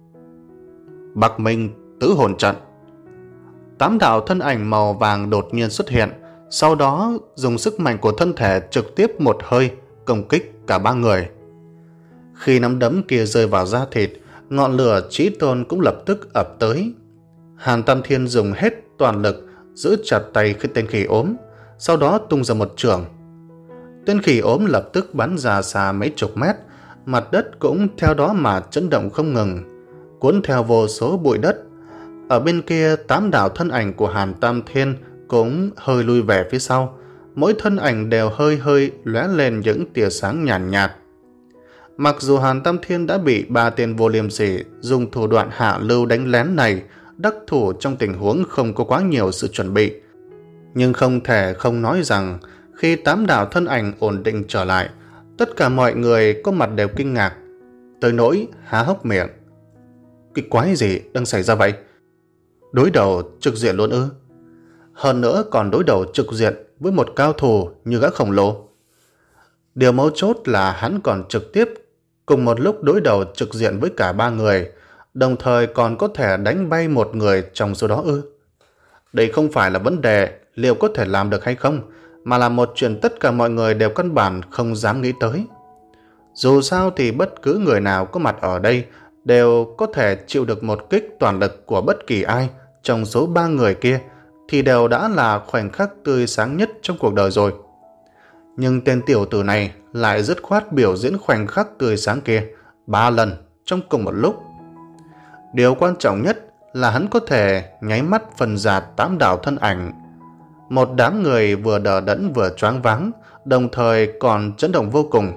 Bắc Minh Tứ Hồn Trận. Tám đạo thân ảnh màu vàng đột nhiên xuất hiện, sau đó dùng sức mạnh của thân thể trực tiếp một hơi công kích cả ba người. Khi nắm đấm kia rơi vào da thịt, ngọn lửa chí tôn cũng lập tức ập tới. Hàn Tam Thiên dùng hết toàn lực giữ chặt tay khi tên khỉ ốm, sau đó tung ra một chưởng. Tên khỉ ốm lập tức bắn ra xa mấy chục mét, mặt đất cũng theo đó mà chấn động không ngừng, cuốn theo vô số bụi đất. Ở bên kia, tám đạo thân ảnh của Hàn Tam Thiên cũng hơi lui về phía sau, mỗi thân ảnh đều hơi hơi lóe lên những tia sáng nhàn nhạt, nhạt. Mặc dù Hàn Tam Thiên đã bị ba tên vô liêm sỉ dùng thủ đoạn hạ lưu đánh lén này đắc thủ trong tình huống không có quá nhiều sự chuẩn bị, nhưng không thể không nói rằng khi tám đạo thân ảnh ổn định trở lại, tất cả mọi người có mặt đều kinh ngạc, tới nỗi há hốc miệng. Cái quái gì đang xảy ra vậy? Đối đầu trực diện luôn ư? Hơn nữa còn đối đầu trực diện với một cao thủ như gã khổng lồ. Điều mấu chốt là hắn còn trực tiếp cùng một lúc đối đầu trực diện với cả ba người, đồng thời còn có thể đánh bay một người trong số đó ư? Đây không phải là vấn đề liệu có thể làm được hay không, mà là một chuyện tất cả mọi người đều căn bản không dám nghĩ tới. Dù sao thì bất cứ người nào có mặt ở đây đều có thể chịu được một kích toàn lực của bất kỳ ai trong số ba người kia thì đều đã là khoảnh khắc tươi sáng nhất trong cuộc đời rồi. Nhưng tên tiểu tử này lại dứt khoát biểu diễn khoảnh khắc tươi sáng kia ba lần trong cùng một lúc. Điều quan trọng nhất là hắn có thể nháy mắt phần dạt tám đạo thân ảnh. Một đám người vừa đờ đẫn vừa choáng váng, đồng thời còn chấn động vô cùng.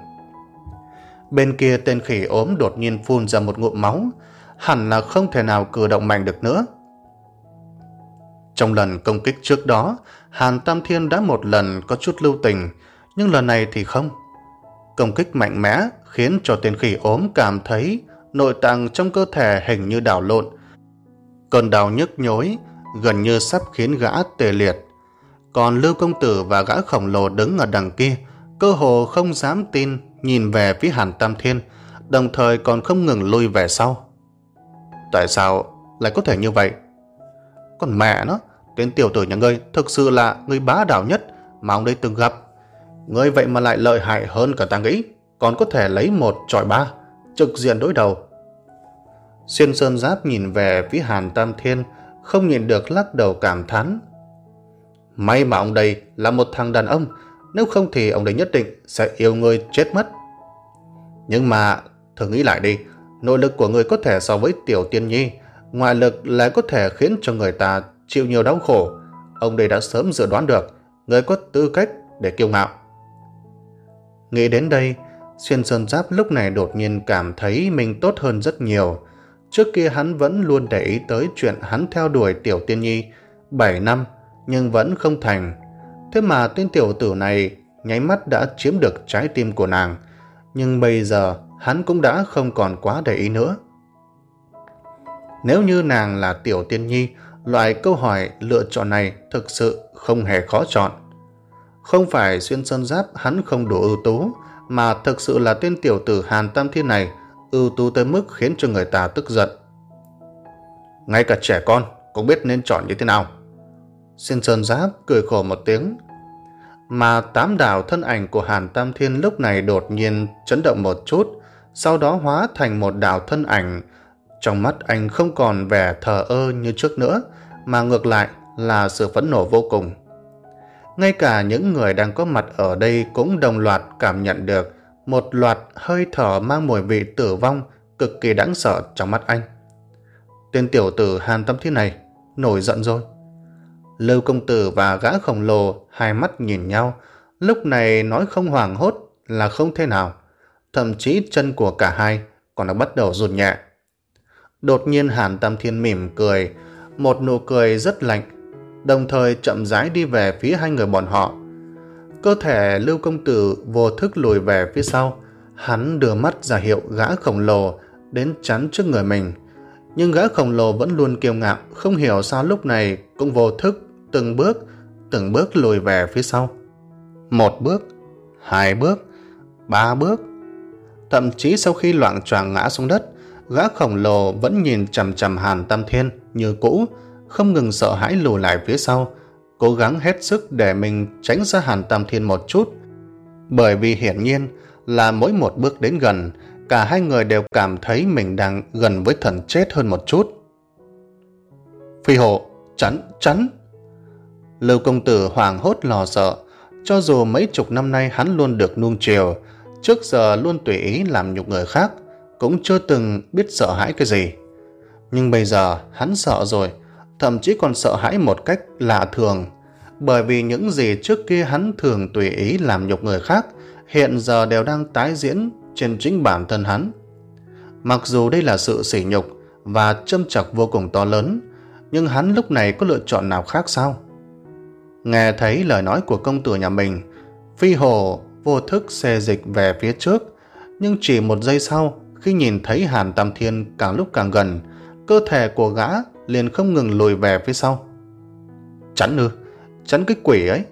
Bên kia tên khỉ ốm đột nhiên phun ra một ngụm máu, hẳn là không thể nào cử động mạnh được nữa. Trong lần công kích trước đó, Hàn Tam Thiên đã một lần có chút lưu tình, nhưng lần này thì không. Công kích mạnh mẽ khiến cho tên khỉ ốm cảm thấy nội tạng trong cơ thể hình như đảo lộn. Cơn đau nhức nhối gần như sắp khiến gã tê liệt. Còn Lưu công tử và gã khổng lồ đứng ở đằng kia, cơ hồ không dám tin nhìn về phía Hàn Tam Thiên, đồng thời còn không ngừng lui về sau. Tại sao lại có thể như vậy? Còn mẹ nó, tên tiểu tử nhà ngươi thực sự là người bá đạo nhất mà ông đây từng gặp. Ngươi vậy mà lại lợi hại hơn cả ta nghĩ, còn có thể lấy một chọi ba, trực diện đối đầu. Xuyên Sơn Giáp nhìn về phía Hàn Tam Thiên, không nhìn được lắc đầu cảm thán. May mà ông đây là một thằng đàn ông, nếu không thì ông đây nhất định sẽ yêu ngươi chết mất. Nhưng mà thử nghĩ lại đi, nội lực của ngươi có thể so với Tiểu Tiên Nhi, ngoại lực lại có thể khiến cho người ta chịu nhiều đau khổ. Ông đây đã sớm dự đoán được ngươi có tư cách để kiêu ngạo. Nghĩ đến đây, Xuyên Sơn Giáp lúc này đột nhiên cảm thấy mình tốt hơn rất nhiều. Trước kia hắn vẫn luôn để ý tới chuyện hắn theo đuổi Tiểu Tiên Nhi bảy năm nhưng vẫn không thành. Thế mà tên tiểu tử này nháy mắt đã chiếm được trái tim của nàng. Nhưng bây giờ hắn cũng đã không còn quá để ý nữa. Nếu như nàng là Tiểu Tiên Nhi, loại câu hỏi lựa chọn này thực sự không hề khó chọn. Không phải Xuyên Sơn Giáp hắn không đủ ưu tú, mà thực sự là tên tiểu tử Hàn Tam Thiên này ưu tú tới mức khiến cho người ta tức giận. Ngay cả trẻ con cũng biết nên chọn như thế nào. Xuyên Sơn Giáp cười khổ một tiếng. Mà tám đạo thân ảnh của Hàn Tam Thiên lúc này đột nhiên chấn động một chút, sau đó hóa thành một đạo thân ảnh. Trong mắt anh không còn vẻ thờ ơ như trước nữa, mà ngược lại là sự phẫn nộ vô cùng. Ngay cả những người đang có mặt ở đây cũng đồng loạt cảm nhận được một loạt hơi thở mang mùi vị tử vong cực kỳ đáng sợ trong mắt anh. Tên tiểu tử Hàn Tam Thiên này nổi giận rồi. Lưu công tử và gã khổng lồ hai mắt nhìn nhau, lúc này nói không hoảng hốt là không thể nào. Thậm chí chân của cả hai còn đã bắt đầu run nhẹ. Đột nhiên Hàn Tam Thiên mỉm cười, một nụ cười rất lạnh, đồng thời chậm rãi đi về phía hai người bọn họ. Cơ thể Lưu công tử vô thức lùi về phía sau, hắn đưa mắt ra hiệu gã khổng lồ đến chắn trước người mình. Nhưng gã khổng lồ vẫn luôn kiêu ngạo, không hiểu sao lúc này cũng vô thức từng bước, từng bước lùi về phía sau. Một bước, hai bước, ba bước. Thậm chí sau khi loạng choạng ngã xuống đất, gã khổng lồ vẫn nhìn chằm chằm Hàn Tam Thiên như cũ, không ngừng sợ hãi lùi lại phía sau, cố gắng hết sức để mình tránh xa Hàn Tam Thiên một chút. Bởi vì hiển nhiên là mỗi một bước đến gần, cả hai người đều cảm thấy mình đang gần với thần chết hơn một chút. Phi hộ, chắn, chắn! Lưu công tử hoảng hốt lo sợ. Cho dù mấy chục năm nay hắn luôn được nuông chiều, trước giờ luôn tùy ý làm nhục người khác, cũng chưa từng biết sợ hãi cái gì. Nhưng bây giờ hắn sợ rồi, thậm chí còn sợ hãi một cách lạ thường. Bởi vì những gì trước kia hắn thường tùy ý làm nhục người khác, hiện giờ đều đang tái diễn trên chính bản thân hắn. Mặc dù đây là sự sỉ nhục và châm chọc vô cùng to lớn, nhưng hắn lúc này có lựa chọn nào khác sao? Nghe thấy lời nói của công tử nhà mình, Phi Hồ vô thức xê dịch về phía trước, nhưng chỉ một giây sau, khi nhìn thấy Hàn Tam Thiên càng lúc càng gần, cơ thể của gã liền không ngừng lùi về phía sau. Chắn ư? Chắn cái quỷ ấy!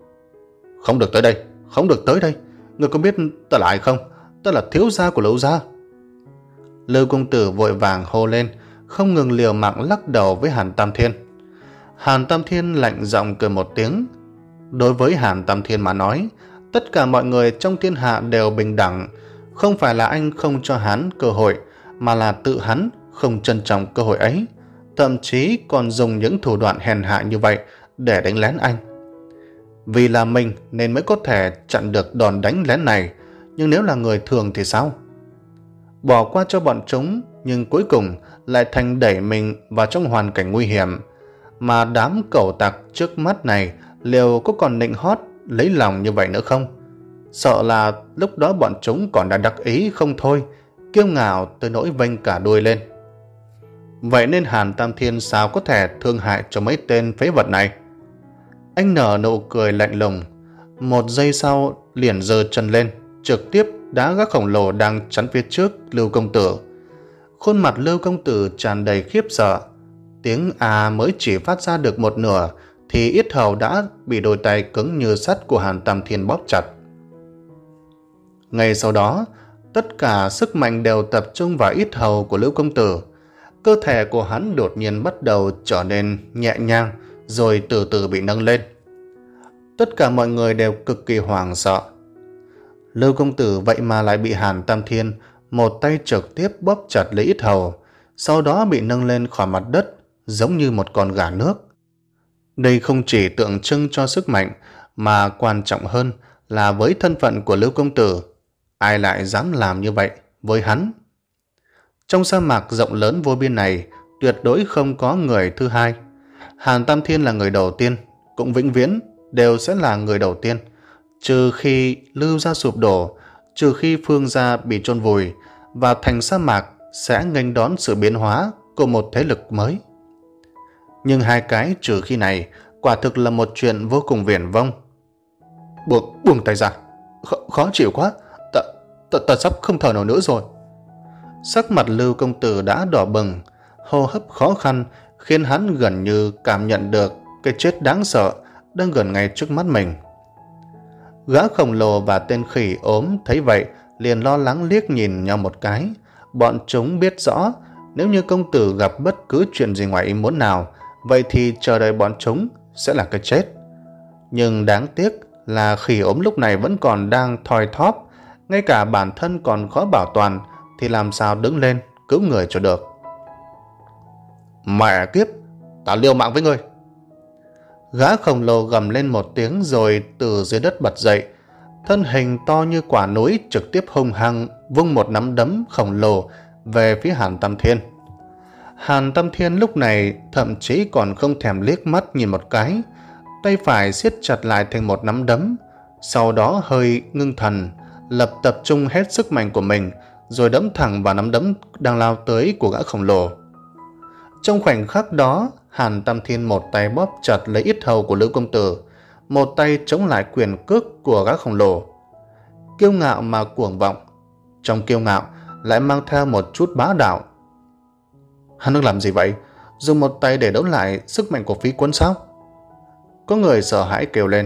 Không được tới đây, không được tới đây. Ngươi có biết ta là ai không? Ta là thiếu gia của Lưu gia. Lưu công tử vội vàng hô lên, không ngừng liều mạng lắc đầu với Hàn Tam Thiên. Hàn Tam Thiên lạnh giọng cười một tiếng. Đối với Hàn Tam Thiên mà nói, tất cả mọi người trong thiên hạ đều bình đẳng. Không phải là anh không cho hắn cơ hội, mà là tự hắn không trân trọng cơ hội ấy, thậm chí còn dùng những thủ đoạn hèn hạ như vậy để đánh lén anh. Vì là mình nên mới có thể chặn được đòn đánh lén này, nhưng nếu là người thường thì sao? Bỏ qua cho bọn chúng, nhưng cuối cùng lại thành đẩy mình vào trong hoàn cảnh nguy hiểm. Mà đám cẩu tặc trước mắt này liệu có còn nịnh hót lấy lòng như vậy nữa không? Sợ là lúc đó bọn chúng còn đã đắc ý không thôi, kiêu ngạo tới nỗi vênh cả đuôi lên. Vậy nên Hàn Tam Thiên sao có thể thương hại cho mấy tên phế vật này? Anh nở nụ cười lạnh lùng, một giây sau liền giơ chân lên, trực tiếp đá gã khổng lồ đang chắn phía trước Lưu công tử. Khuôn mặt Lưu công tử tràn đầy khiếp sợ, tiếng à mới chỉ phát ra được một nửa thì yết hầu đã bị đôi tay cứng như sắt của Hàn Tam Thiên bóp chặt. Ngay sau đó, tất cả sức mạnh đều tập trung vào yết hầu của Lưu công tử. Cơ thể của hắn đột nhiên bắt đầu trở nên nhẹ nhàng, rồi từ từ bị nâng lên. Tất cả mọi người đều cực kỳ hoảng sợ. Lưu công tử vậy mà lại bị Hàn Tam Thiên một tay trực tiếp bóp chặt lấy yết hầu, sau đó bị nâng lên khỏi mặt đất giống như một con gà nước. Đây không chỉ tượng trưng cho sức mạnh, mà quan trọng hơn là với thân phận của Lưu công tử, ai lại dám làm như vậy với hắn? Trong sa mạc rộng lớn vô biên này, tuyệt đối không có người thứ hai. Hàn Tam Thiên là người đầu tiên, cũng vĩnh viễn đều sẽ là người đầu tiên. Trừ khi Lưu gia sụp đổ, trừ khi Phương gia bị chôn vùi và thành sa mạc sẽ nghênh đón sự biến hóa của một thế lực mới. Nhưng hai cái trừ khi này quả thực là một chuyện vô cùng viển vông. Buông, buông tay ra, Khó, khó chịu quá, ta, ta, ta sắp không thở nổi nữa rồi. Sắc mặt Lưu công tử đã đỏ bừng, hô hấp khó khăn khiến hắn gần như cảm nhận được cái chết đáng sợ đang gần ngay trước mắt mình. Gã khổng lồ và tên khỉ ốm thấy vậy liền lo lắng liếc nhìn nhau một cái. Bọn chúng biết rõ nếu như công tử gặp bất cứ chuyện gì ngoài ý muốn nào, vậy thì chờ đợi bọn chúng sẽ là cái chết. Nhưng đáng tiếc là khỉ ốm lúc này vẫn còn đang thoi thóp, ngay cả bản thân còn khó bảo toàn thì làm sao đứng lên cứu người cho được. Mẹ kiếp, ta liều mạng với ngươi! Gã khổng lồ gầm lên một tiếng rồi từ dưới đất bật dậy, thân hình to như quả núi trực tiếp hung hăng vung một nắm đấm khổng lồ về phía Hàn Tam Thiên. Hàn Tam Thiên lúc này thậm chí còn không thèm liếc mắt nhìn một cái, tay phải siết chặt lại thành một nắm đấm, sau đó hơi ngưng thần, lập tập trung hết sức mạnh của mình rồi đấm thẳng vào nắm đấm đang lao tới của gã khổng lồ. Trong khoảnh khắc đó, Hàn Tam Thiên một tay bóp chặt lấy yết hầu của Lưu công tử, một tay chống lại quyền cước của gã khổng lồ. Kiêu ngạo mà cuồng vọng, trong kiêu ngạo lại mang theo một chút bá đạo. Hắn đang làm gì vậy? Dùng một tay để đấu lại sức mạnh của Phí Quân sao? Có người sợ hãi kêu lên.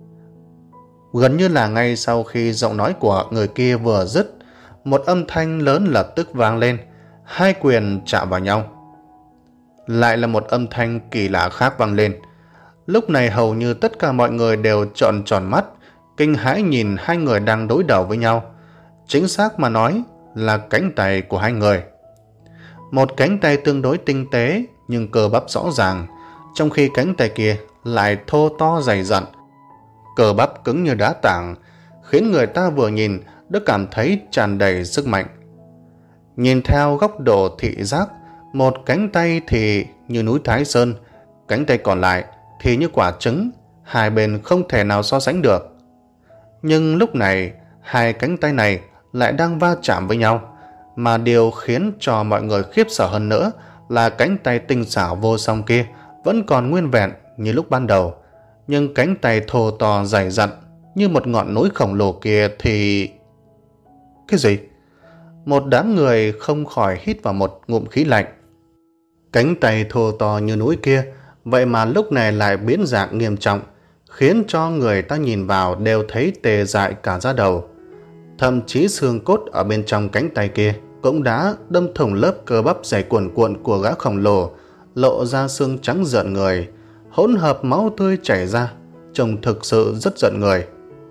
Gần như là ngay sau khi giọng nói của người kia vừa dứt, một âm thanh lớn lập tức vang lên, hai quyền chạm vào nhau. Lại là một âm thanh kỳ lạ khác vang lên. Lúc này hầu như tất cả mọi người đều trợn tròn mắt, kinh hãi nhìn hai người đang đối đầu với nhau. Chính xác mà nói là cánh tay của hai người. Một cánh tay tương đối tinh tế nhưng cơ bắp rõ ràng, trong khi cánh tay kia lại thô to dày dặn, cơ bắp cứng như đá tảng, khiến người ta vừa nhìn đã cảm thấy tràn đầy sức mạnh. Nhìn theo góc độ thị giác, một cánh tay thì như núi Thái Sơn, cánh tay còn lại thì như quả trứng, hai bên không thể nào so sánh được. Nhưng lúc này, hai cánh tay này lại đang va chạm với nhau, mà điều khiến cho mọi người khiếp sợ hơn nữa là cánh tay tinh xảo vô song kia vẫn còn nguyên vẹn như lúc ban đầu, nhưng cánh tay thô to dày dặn như một ngọn núi khổng lồ kia thì... Cái gì? Một đám người không khỏi hít vào một ngụm khí lạnh. Cánh tay thô to như núi kia vậy mà lúc này lại biến dạng nghiêm trọng, khiến cho người ta nhìn vào đều thấy tê dại cả da đầu. Thậm chí xương cốt ở bên trong cánh tay kia cũng đã đâm thủng lớp cơ bắp dày cuồn cuộn của gã khổng lồ, lộ ra xương trắng rợn người, hỗn hợp máu tươi chảy ra, trông thực sự rất rợn người.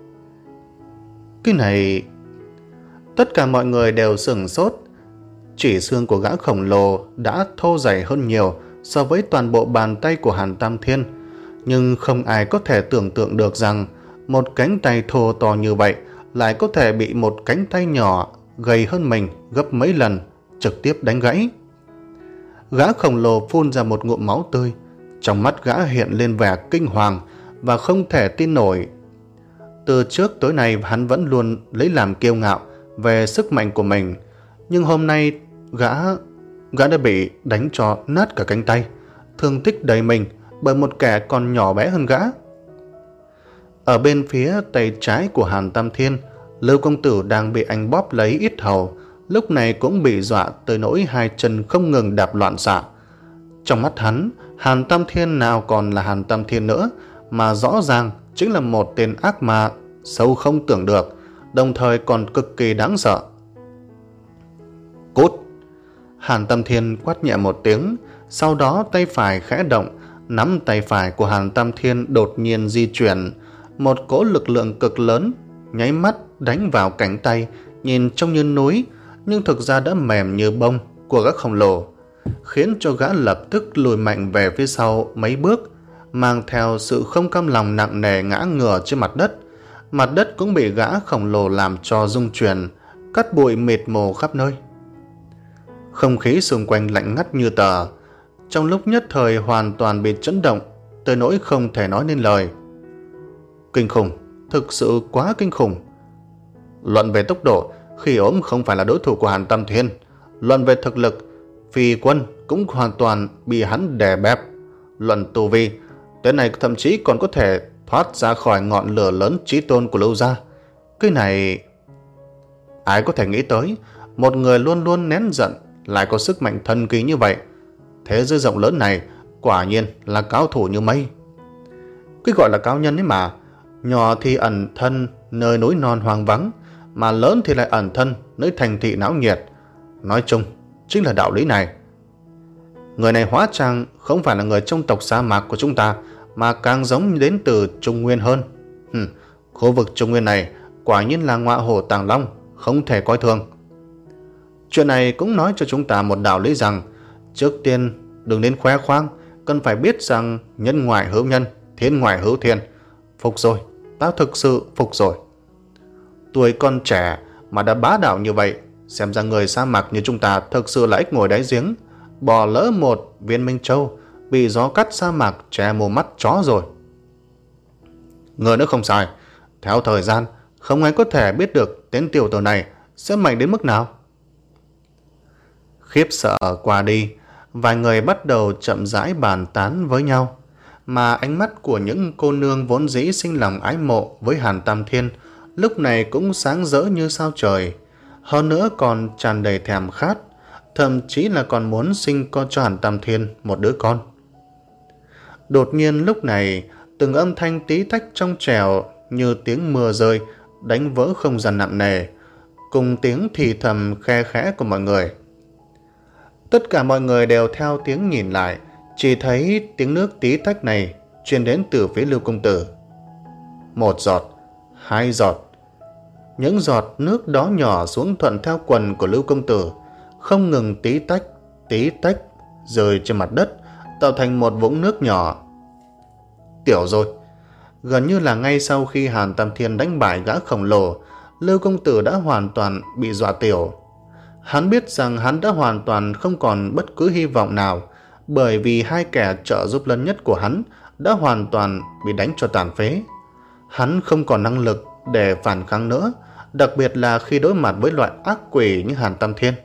Cái này... Tất cả mọi người đều sửng sốt. Chỉ xương của gã khổng lồ đã thô dày hơn nhiều so với toàn bộ bàn tay của Hàn Tam Thiên, nhưng không ai có thể tưởng tượng được rằng một cánh tay thô to như vậy lại có thể bị một cánh tay nhỏ gầy hơn mình gấp mấy lần trực tiếp đánh gãy. Gã khổng lồ phun ra một ngụm máu tươi, trong mắt gã hiện lên vẻ kinh hoàng và không thể tin nổi. Từ trước tới nay hắn vẫn luôn lấy làm kiêu ngạo về sức mạnh của mình, nhưng hôm nay gã gã đã bị đánh cho nát cả cánh tay, thương tích đầy mình bởi một kẻ còn nhỏ bé hơn gã. Ở bên phía tay trái của Hàn Tam Thiên, Lưu công tử đang bị anh bóp lấy yết hầu, lúc này cũng bị dọa tới nỗi hai chân không ngừng đạp loạn xạ. Trong mắt hắn, Hàn Tam Thiên nào còn là Hàn Tam Thiên nữa, mà rõ ràng chính là một tên ác ma sâu không tưởng được, đồng thời còn cực kỳ đáng sợ. Cút! Hàn Tam Thiên quát nhẹ một tiếng, sau đó tay phải khẽ động, nắm tay phải của Hàn Tam Thiên đột nhiên di chuyển, một cỗ lực lượng cực lớn nháy mắt đánh vào cánh tay nhìn trông như núi nhưng thực ra đã mềm như bông của gã khổng lồ, khiến cho gã lập tức lùi mạnh về phía sau mấy bước, mang theo sự không cam lòng nặng nề ngã ngửa trên mặt đất. Mặt đất cũng bị gã khổng lồ làm cho rung chuyển, cát bụi mịt mù khắp nơi. Không khí xung quanh lạnh ngắt như tờ, trong lúc nhất thời hoàn toàn bị chấn động tới nỗi không thể nói nên lời. Kinh khủng, thực sự quá kinh khủng. Luận về tốc độ, Khỉ ốm không phải là đối thủ của Hàn Tam Thiên. Luận về thực lực, Phi Quân cũng hoàn toàn bị hắn đè bẹp. Luận tu vi, tên này thậm chí còn có thể thoát ra khỏi ngọn lửa lớn chí tôn của Lưu gia. Cái này... Ai có thể nghĩ tới, một người luôn luôn nén giận lại có sức mạnh thần kỳ như vậy. Thế giới rộng lớn này quả nhiên là cao thủ như mây. Cái gọi là cao nhân ấy mà, nhỏ thì ẩn thân nơi núi non hoang vắng, mà lớn thì lại ẩn thân nơi thành thị náo nhiệt. Nói chung chính là đạo lý này. Người này hóa trang không phải là người trong tộc sa mạc của chúng ta, mà càng giống đến từ Trung Nguyên hơn. Hừm, khu vực Trung Nguyên này quả nhiên là ngọa hổ tàng long, không thể coi thường. Chuyện này cũng nói cho chúng ta một đạo lý rằng, trước tiên đừng đến khoe khoang, cần phải biết rằng nhân ngoại hữu nhân, thiên ngoại hữu thiên. Phục rồi, tao thực sự phục rồi. Tuổi còn trẻ mà đã bá đạo như vậy, xem ra người sa mạc như chúng ta thực sự là ếch ngồi đáy giếng. Bỏ lỡ một viên Minh Châu, bị gió cắt sa mạc che mù mắt chó rồi. Người nữa không sai, theo thời gian không ai có thể biết được tên tiểu tử này sẽ mạnh đến mức nào. Khiếp sợ qua đi, vài người bắt đầu chậm rãi bàn tán với nhau, mà ánh mắt của những cô nương vốn dĩ sinh lòng ái mộ với Hàn Tam Thiên lúc này cũng sáng rỡ như sao trời, hơn nữa còn tràn đầy thèm khát, thậm chí là còn muốn sinh con cho Hàn Tam Thiên một đứa con. Đột nhiên lúc này, từng âm thanh tí tách trong trẻo như tiếng mưa rơi đánh vỡ không gian nặng nề, cùng tiếng thì thầm khe khẽ của mọi người. Tất cả mọi người đều theo tiếng nhìn lại, chỉ thấy tiếng nước tí tách này truyền đến từ phía Lưu công tử. Một giọt, hai giọt. Những giọt nước đó nhỏ xuống thuận theo quần của Lưu công tử, không ngừng tí tách, tí tách, rơi trên mặt đất, tạo thành một vũng nước nhỏ. Tiểu rồi. Gần như là ngay sau khi Hàn Tam Thiên đánh bại gã khổng lồ, Lưu công tử đã hoàn toàn bị dọa tiểu. Hắn biết rằng hắn đã hoàn toàn không còn bất cứ hy vọng nào, bởi vì hai kẻ trợ giúp lớn nhất của hắn đã hoàn toàn bị đánh cho tàn phế. Hắn không còn năng lực để phản kháng nữa, đặc biệt là khi đối mặt với loại ác quỷ như Hàn Tam Thiên.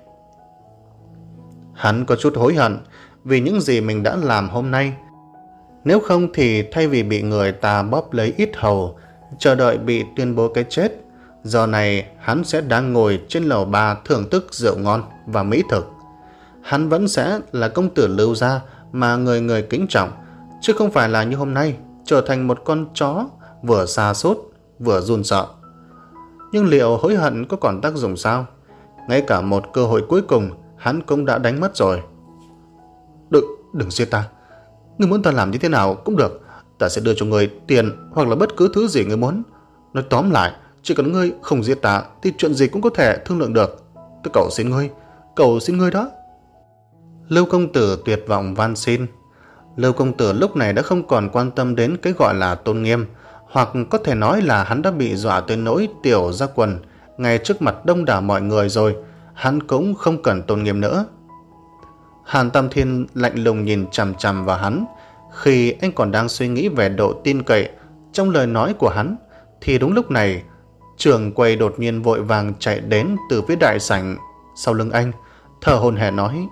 Hắn có chút hối hận vì những gì mình đã làm hôm nay. Nếu không thì thay vì bị người ta bóp lấy ít hầu, chờ đợi bị tuyên bố cái chết, giờ này hắn sẽ đang ngồi trên lầu ba thưởng thức rượu ngon và mỹ thực. Hắn vẫn sẽ là công tử Lưu gia mà người người kính trọng, chứ không phải là như hôm nay trở thành một con chó vừa sa sút vừa run sợ. Nhưng liệu hối hận có còn tác dụng sao? Ngay cả một cơ hội cuối cùng hắn cũng đã đánh mất rồi. Đừng, đừng giết ta. Ngươi muốn ta làm như thế nào cũng được. Ta sẽ đưa cho ngươi tiền hoặc là bất cứ thứ gì ngươi muốn. Nói tóm lại, chỉ cần ngươi không giết ta thì chuyện gì cũng có thể thương lượng được. Tôi cầu xin ngươi, cầu xin ngươi đó. Lưu công tử tuyệt vọng van xin. Lưu công tử lúc này đã không còn quan tâm đến cái gọi là tôn nghiêm, hoặc có thể nói là hắn đã bị dọa tới nỗi tiểu ra quần ngay trước mặt đông đảo mọi người rồi. Hắn cũng không cần tôn nghiêm nữa. Hàn Tam Thiên lạnh lùng nhìn chằm chằm vào hắn. Khi anh còn đang suy nghĩ về độ tin cậy trong lời nói của hắn, thì đúng lúc này trưởng quầy đột nhiên vội vàng chạy đến từ phía đại sảnh sau lưng anh, thở hổn hển nói: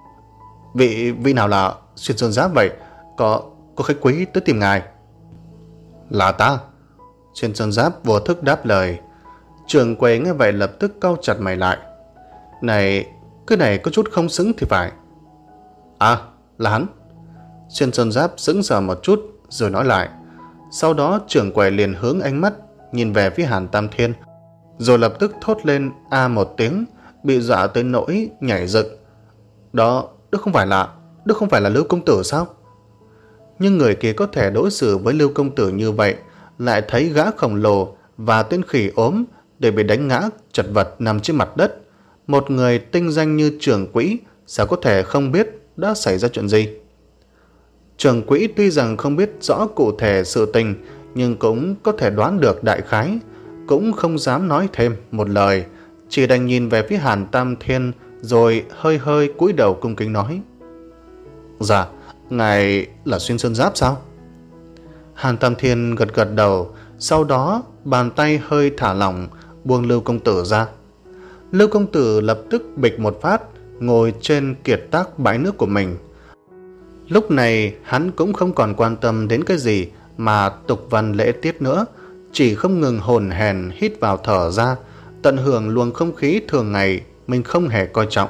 Vị vị nào là Xuyên Sơn Giáp vậy? Có có khách quý tới tìm ngài. Là ta. Xuyên Sơn Giáp vô thức đáp lời. Trưởng quầy nghe vậy lập tức cau chặt mày lại. Này, cái này có chút không xứng thì phải. À, là hắn. Xuyên Sơn Giáp sững sờ một chút rồi nói lại. Sau đó trưởng quầy liền hướng ánh mắt nhìn về phía Hàn Tam Thiên, rồi lập tức thốt lên a một tiếng, bị dọa tới nỗi nhảy dựng. Đó, đó không phải là, đó không phải là Lưu công tử sao? Nhưng người kia có thể đối xử với Lưu công tử như vậy, lại thấy gã khổng lồ và tên khỉ ốm để bị đánh ngã chật vật nằm trên mặt đất. Một người tinh danh như trưởng quỹ sao có thể không biết đã xảy ra chuyện gì? Trưởng quỹ tuy rằng không biết rõ cụ thể sự tình, nhưng cũng có thể đoán được đại khái, cũng không dám nói thêm một lời, chỉ đành nhìn về phía Hàn Tam Thiên rồi hơi hơi cúi đầu cung kính nói: Dạ, ngài là Xuyên Sơn Giáp sao? Hàn Tam Thiên gật gật đầu, Sau đó bàn tay hơi thả lỏng, buông Lưu công tử ra. Lưu công tử lập tức bịch một phát, ngồi trên kiệt tác bãi nước của mình. Lúc này hắn cũng không còn quan tâm đến cái gì mà tục văn lễ tiết nữa, chỉ không ngừng hồn hèn hít vào thở ra, tận hưởng luồng không khí thường ngày mình không hề coi trọng.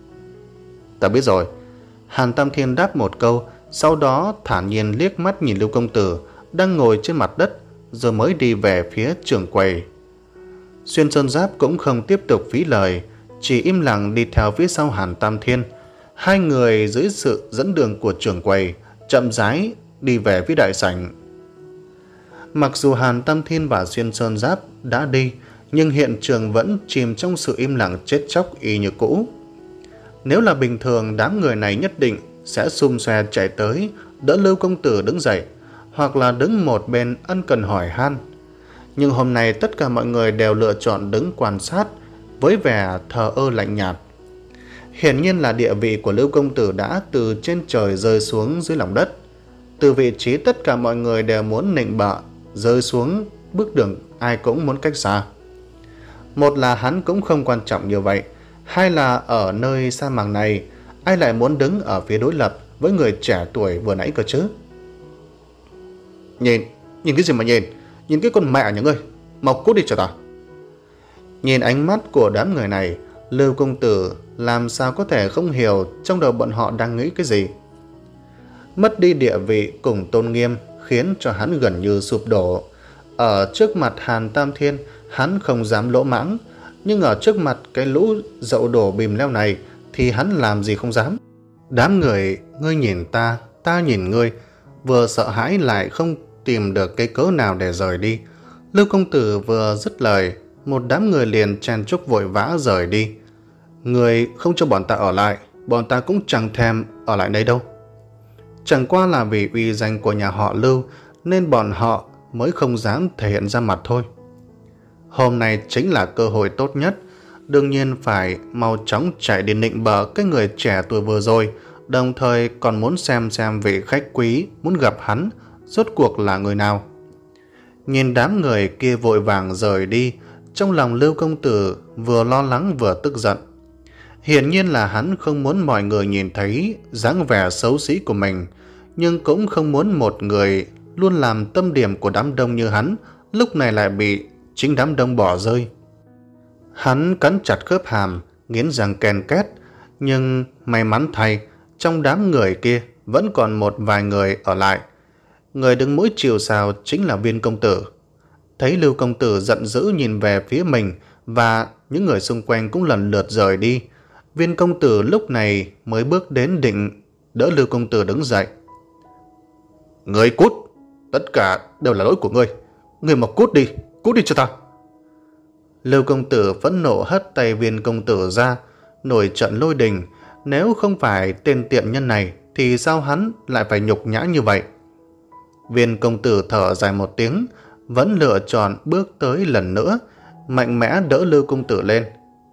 Ta biết rồi. Hàn Tam Thiên đáp một câu, sau đó thản nhiên liếc mắt nhìn Lưu công tử đang ngồi trên mặt đất, rồi mới đi về phía trường quầy. Xuyên Sơn Giáp cũng không tiếp tục phí lời, chỉ im lặng đi theo phía sau Hàn Tam Thiên. Hai người dưới sự dẫn đường của trưởng quầy chậm rãi đi về phía đại sảnh. Mặc dù Hàn Tam Thiên và Xuyên Sơn Giáp đã đi, nhưng hiện trường vẫn chìm trong sự im lặng chết chóc y như cũ. Nếu là bình thường, đám người này nhất định sẽ xum xoe chạy tới đỡ Lưu công tử đứng dậy, hoặc là đứng một bên ân cần hỏi han. Nhưng hôm nay tất cả mọi người đều lựa chọn đứng quan sát với vẻ thờ ơ lạnh nhạt. Hiển nhiên là địa vị của Lưu công tử đã từ trên trời rơi xuống dưới lòng đất. Từ vị trí tất cả mọi người đều muốn nịnh bợ, rơi xuống bước đường ai cũng muốn cách xa. Một là hắn cũng không quan trọng như vậy, hai là ở nơi sa mạc này ai lại muốn đứng ở phía đối lập với người trẻ tuổi vừa nãy cơ chứ. Nhìn, nhìn cái gì mà nhìn? Nhìn cái con mẹ nhà ngươi, mau cút đi cho ta. Nhìn ánh mắt của đám người này, Lưu công tử làm sao có thể không hiểu trong đầu bọn họ đang nghĩ cái gì. Mất đi địa vị cùng tôn nghiêm khiến cho hắn gần như sụp đổ. Ở trước mặt Hàn Tam Thiên, hắn không dám lỗ mãng, nhưng ở trước mặt cái lũ dậu đổ bìm leo này thì hắn làm gì không dám. Đám người ngươi nhìn ta, ta nhìn ngươi, vừa sợ hãi lại không tìm được cái cớ nào để rời đi. Lưu công tử vừa dứt lời, một đám người liền chen chúc vội vã rời đi. Người không cho bọn ta ở lại, bọn ta cũng chẳng thèm ở lại đây đâu. Chẳng qua là vì uy danh của nhà họ Lưu nên bọn họ mới không dám thể hiện ra mặt thôi. Hôm nay chính là cơ hội tốt nhất, đương nhiên phải mau chóng chạy đi nịnh bợ cái người trẻ tuổi vừa rồi, đồng thời còn muốn xem xem vị khách quý muốn gặp hắn rốt cuộc là người nào. Nhìn đám người kia vội vàng rời đi, trong lòng Lưu công tử vừa lo lắng vừa tức giận. Hiển nhiên là hắn không muốn mọi người nhìn thấy dáng vẻ xấu xí của mình, nhưng cũng không muốn một người luôn làm tâm điểm của đám đông như hắn lúc này lại bị chính đám đông bỏ rơi. Hắn cắn chặt khớp hàm, nghiến răng ken két, nhưng may mắn thay, trong đám người kia vẫn còn một vài người ở lại. Người đứng mũi chịu sào chính là Viên công tử. Thấy Lưu công tử giận dữ nhìn về phía mình và những người xung quanh cũng lần lượt rời đi, Viên công tử lúc này mới bước đến định đỡ Lưu công tử đứng dậy. Ngươi cút, tất cả đều là lỗi của ngươi. Ngươi mà cút đi, cút đi cho ta. Lưu công tử phẫn nộ hất tay Viên công tử ra, nổi trận lôi đình. Nếu không phải tên tiện nhân này thì sao hắn lại phải nhục nhã như vậy? Viên công tử thở dài một tiếng, vẫn lựa chọn bước tới lần nữa, mạnh mẽ đỡ Lưu công tử lên.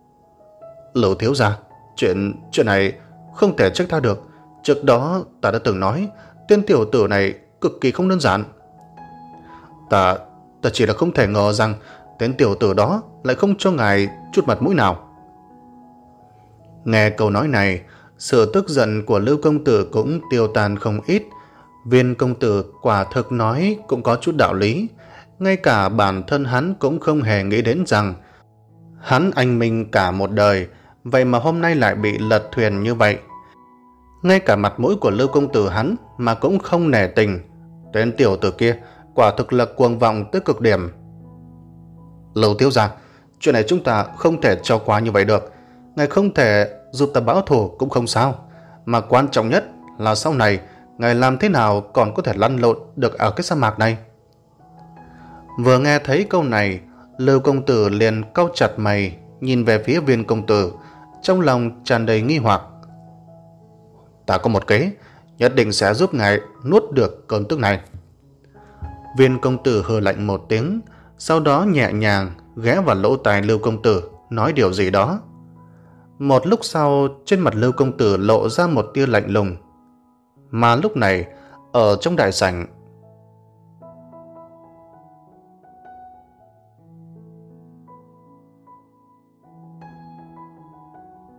Lưu thiếu gia, chuyện chuyện này không thể trách ta được. Trước đó ta đã từng nói tên tiểu tử này cực kỳ không đơn giản. Ta ta chỉ là không thể ngờ rằng tên tiểu tử đó lại không cho ngài chút mặt mũi nào. Nghe câu nói này, sự tức giận của Lưu công tử cũng tiêu tan không ít. Viên công tử quả thực nói cũng có chút đạo lý. Ngay cả bản thân hắn cũng không hề nghĩ đến rằng hắn anh minh cả một đời, vậy mà hôm nay lại bị lật thuyền như vậy. Ngay cả mặt mũi của Lưu công tử hắn mà cũng không nể tình. Tên tiểu tử kia quả thực là cuồng vọng tới cực điểm. Lưu thiếu gia, chuyện này chúng ta không thể cho qua như vậy được. Ngài không thể giúp ta báo thù cũng không sao, mà quan trọng nhất là sau này ngài làm thế nào còn có thể lăn lộn được ở cái sa mạc này. Vừa nghe thấy câu này, Lưu công tử liền cau chặt mày nhìn về phía Viên công tử, trong lòng tràn đầy nghi hoặc. Ta có một kế, nhất định sẽ giúp ngài nuốt được cơn tức này. Viên công tử hừ lạnh một tiếng, sau đó nhẹ nhàng ghé vào lỗ tai Lưu công tử nói điều gì đó. Một lúc sau, trên mặt Lưu công tử lộ ra một tia lạnh lùng. Mà lúc này, ở trong đại sảnh,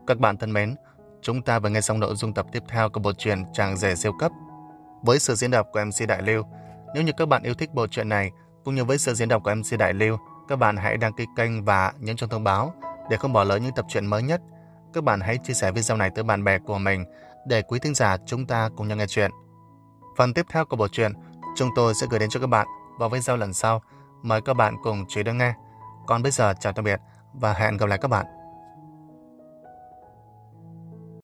Các bạn thân mến, chúng ta vừa nghe xong nội dung tập tiếp theo của bộ truyện Chàng rể siêu cấp với sự diễn đọc của em xê Đại Lưu. Nếu như các bạn yêu thích bộ truyện này cũng như với sự diễn đọc của em xê Đại Lưu, các bạn hãy đăng ký kênh và nhấn chuông thông báo để không bỏ lỡ những tập truyện mới nhất. Các bạn hãy chia sẻ video này tới bạn bè của mình để quý thính giả chúng ta cùng nhau nghe chuyện. Phần tiếp theo của bộ truyện chúng tôi sẽ gửi đến cho các bạn vào video lần sau. Mời các bạn cùng chú ý đón nghe. Còn bây giờ chào tạm biệt và hẹn gặp lại các bạn.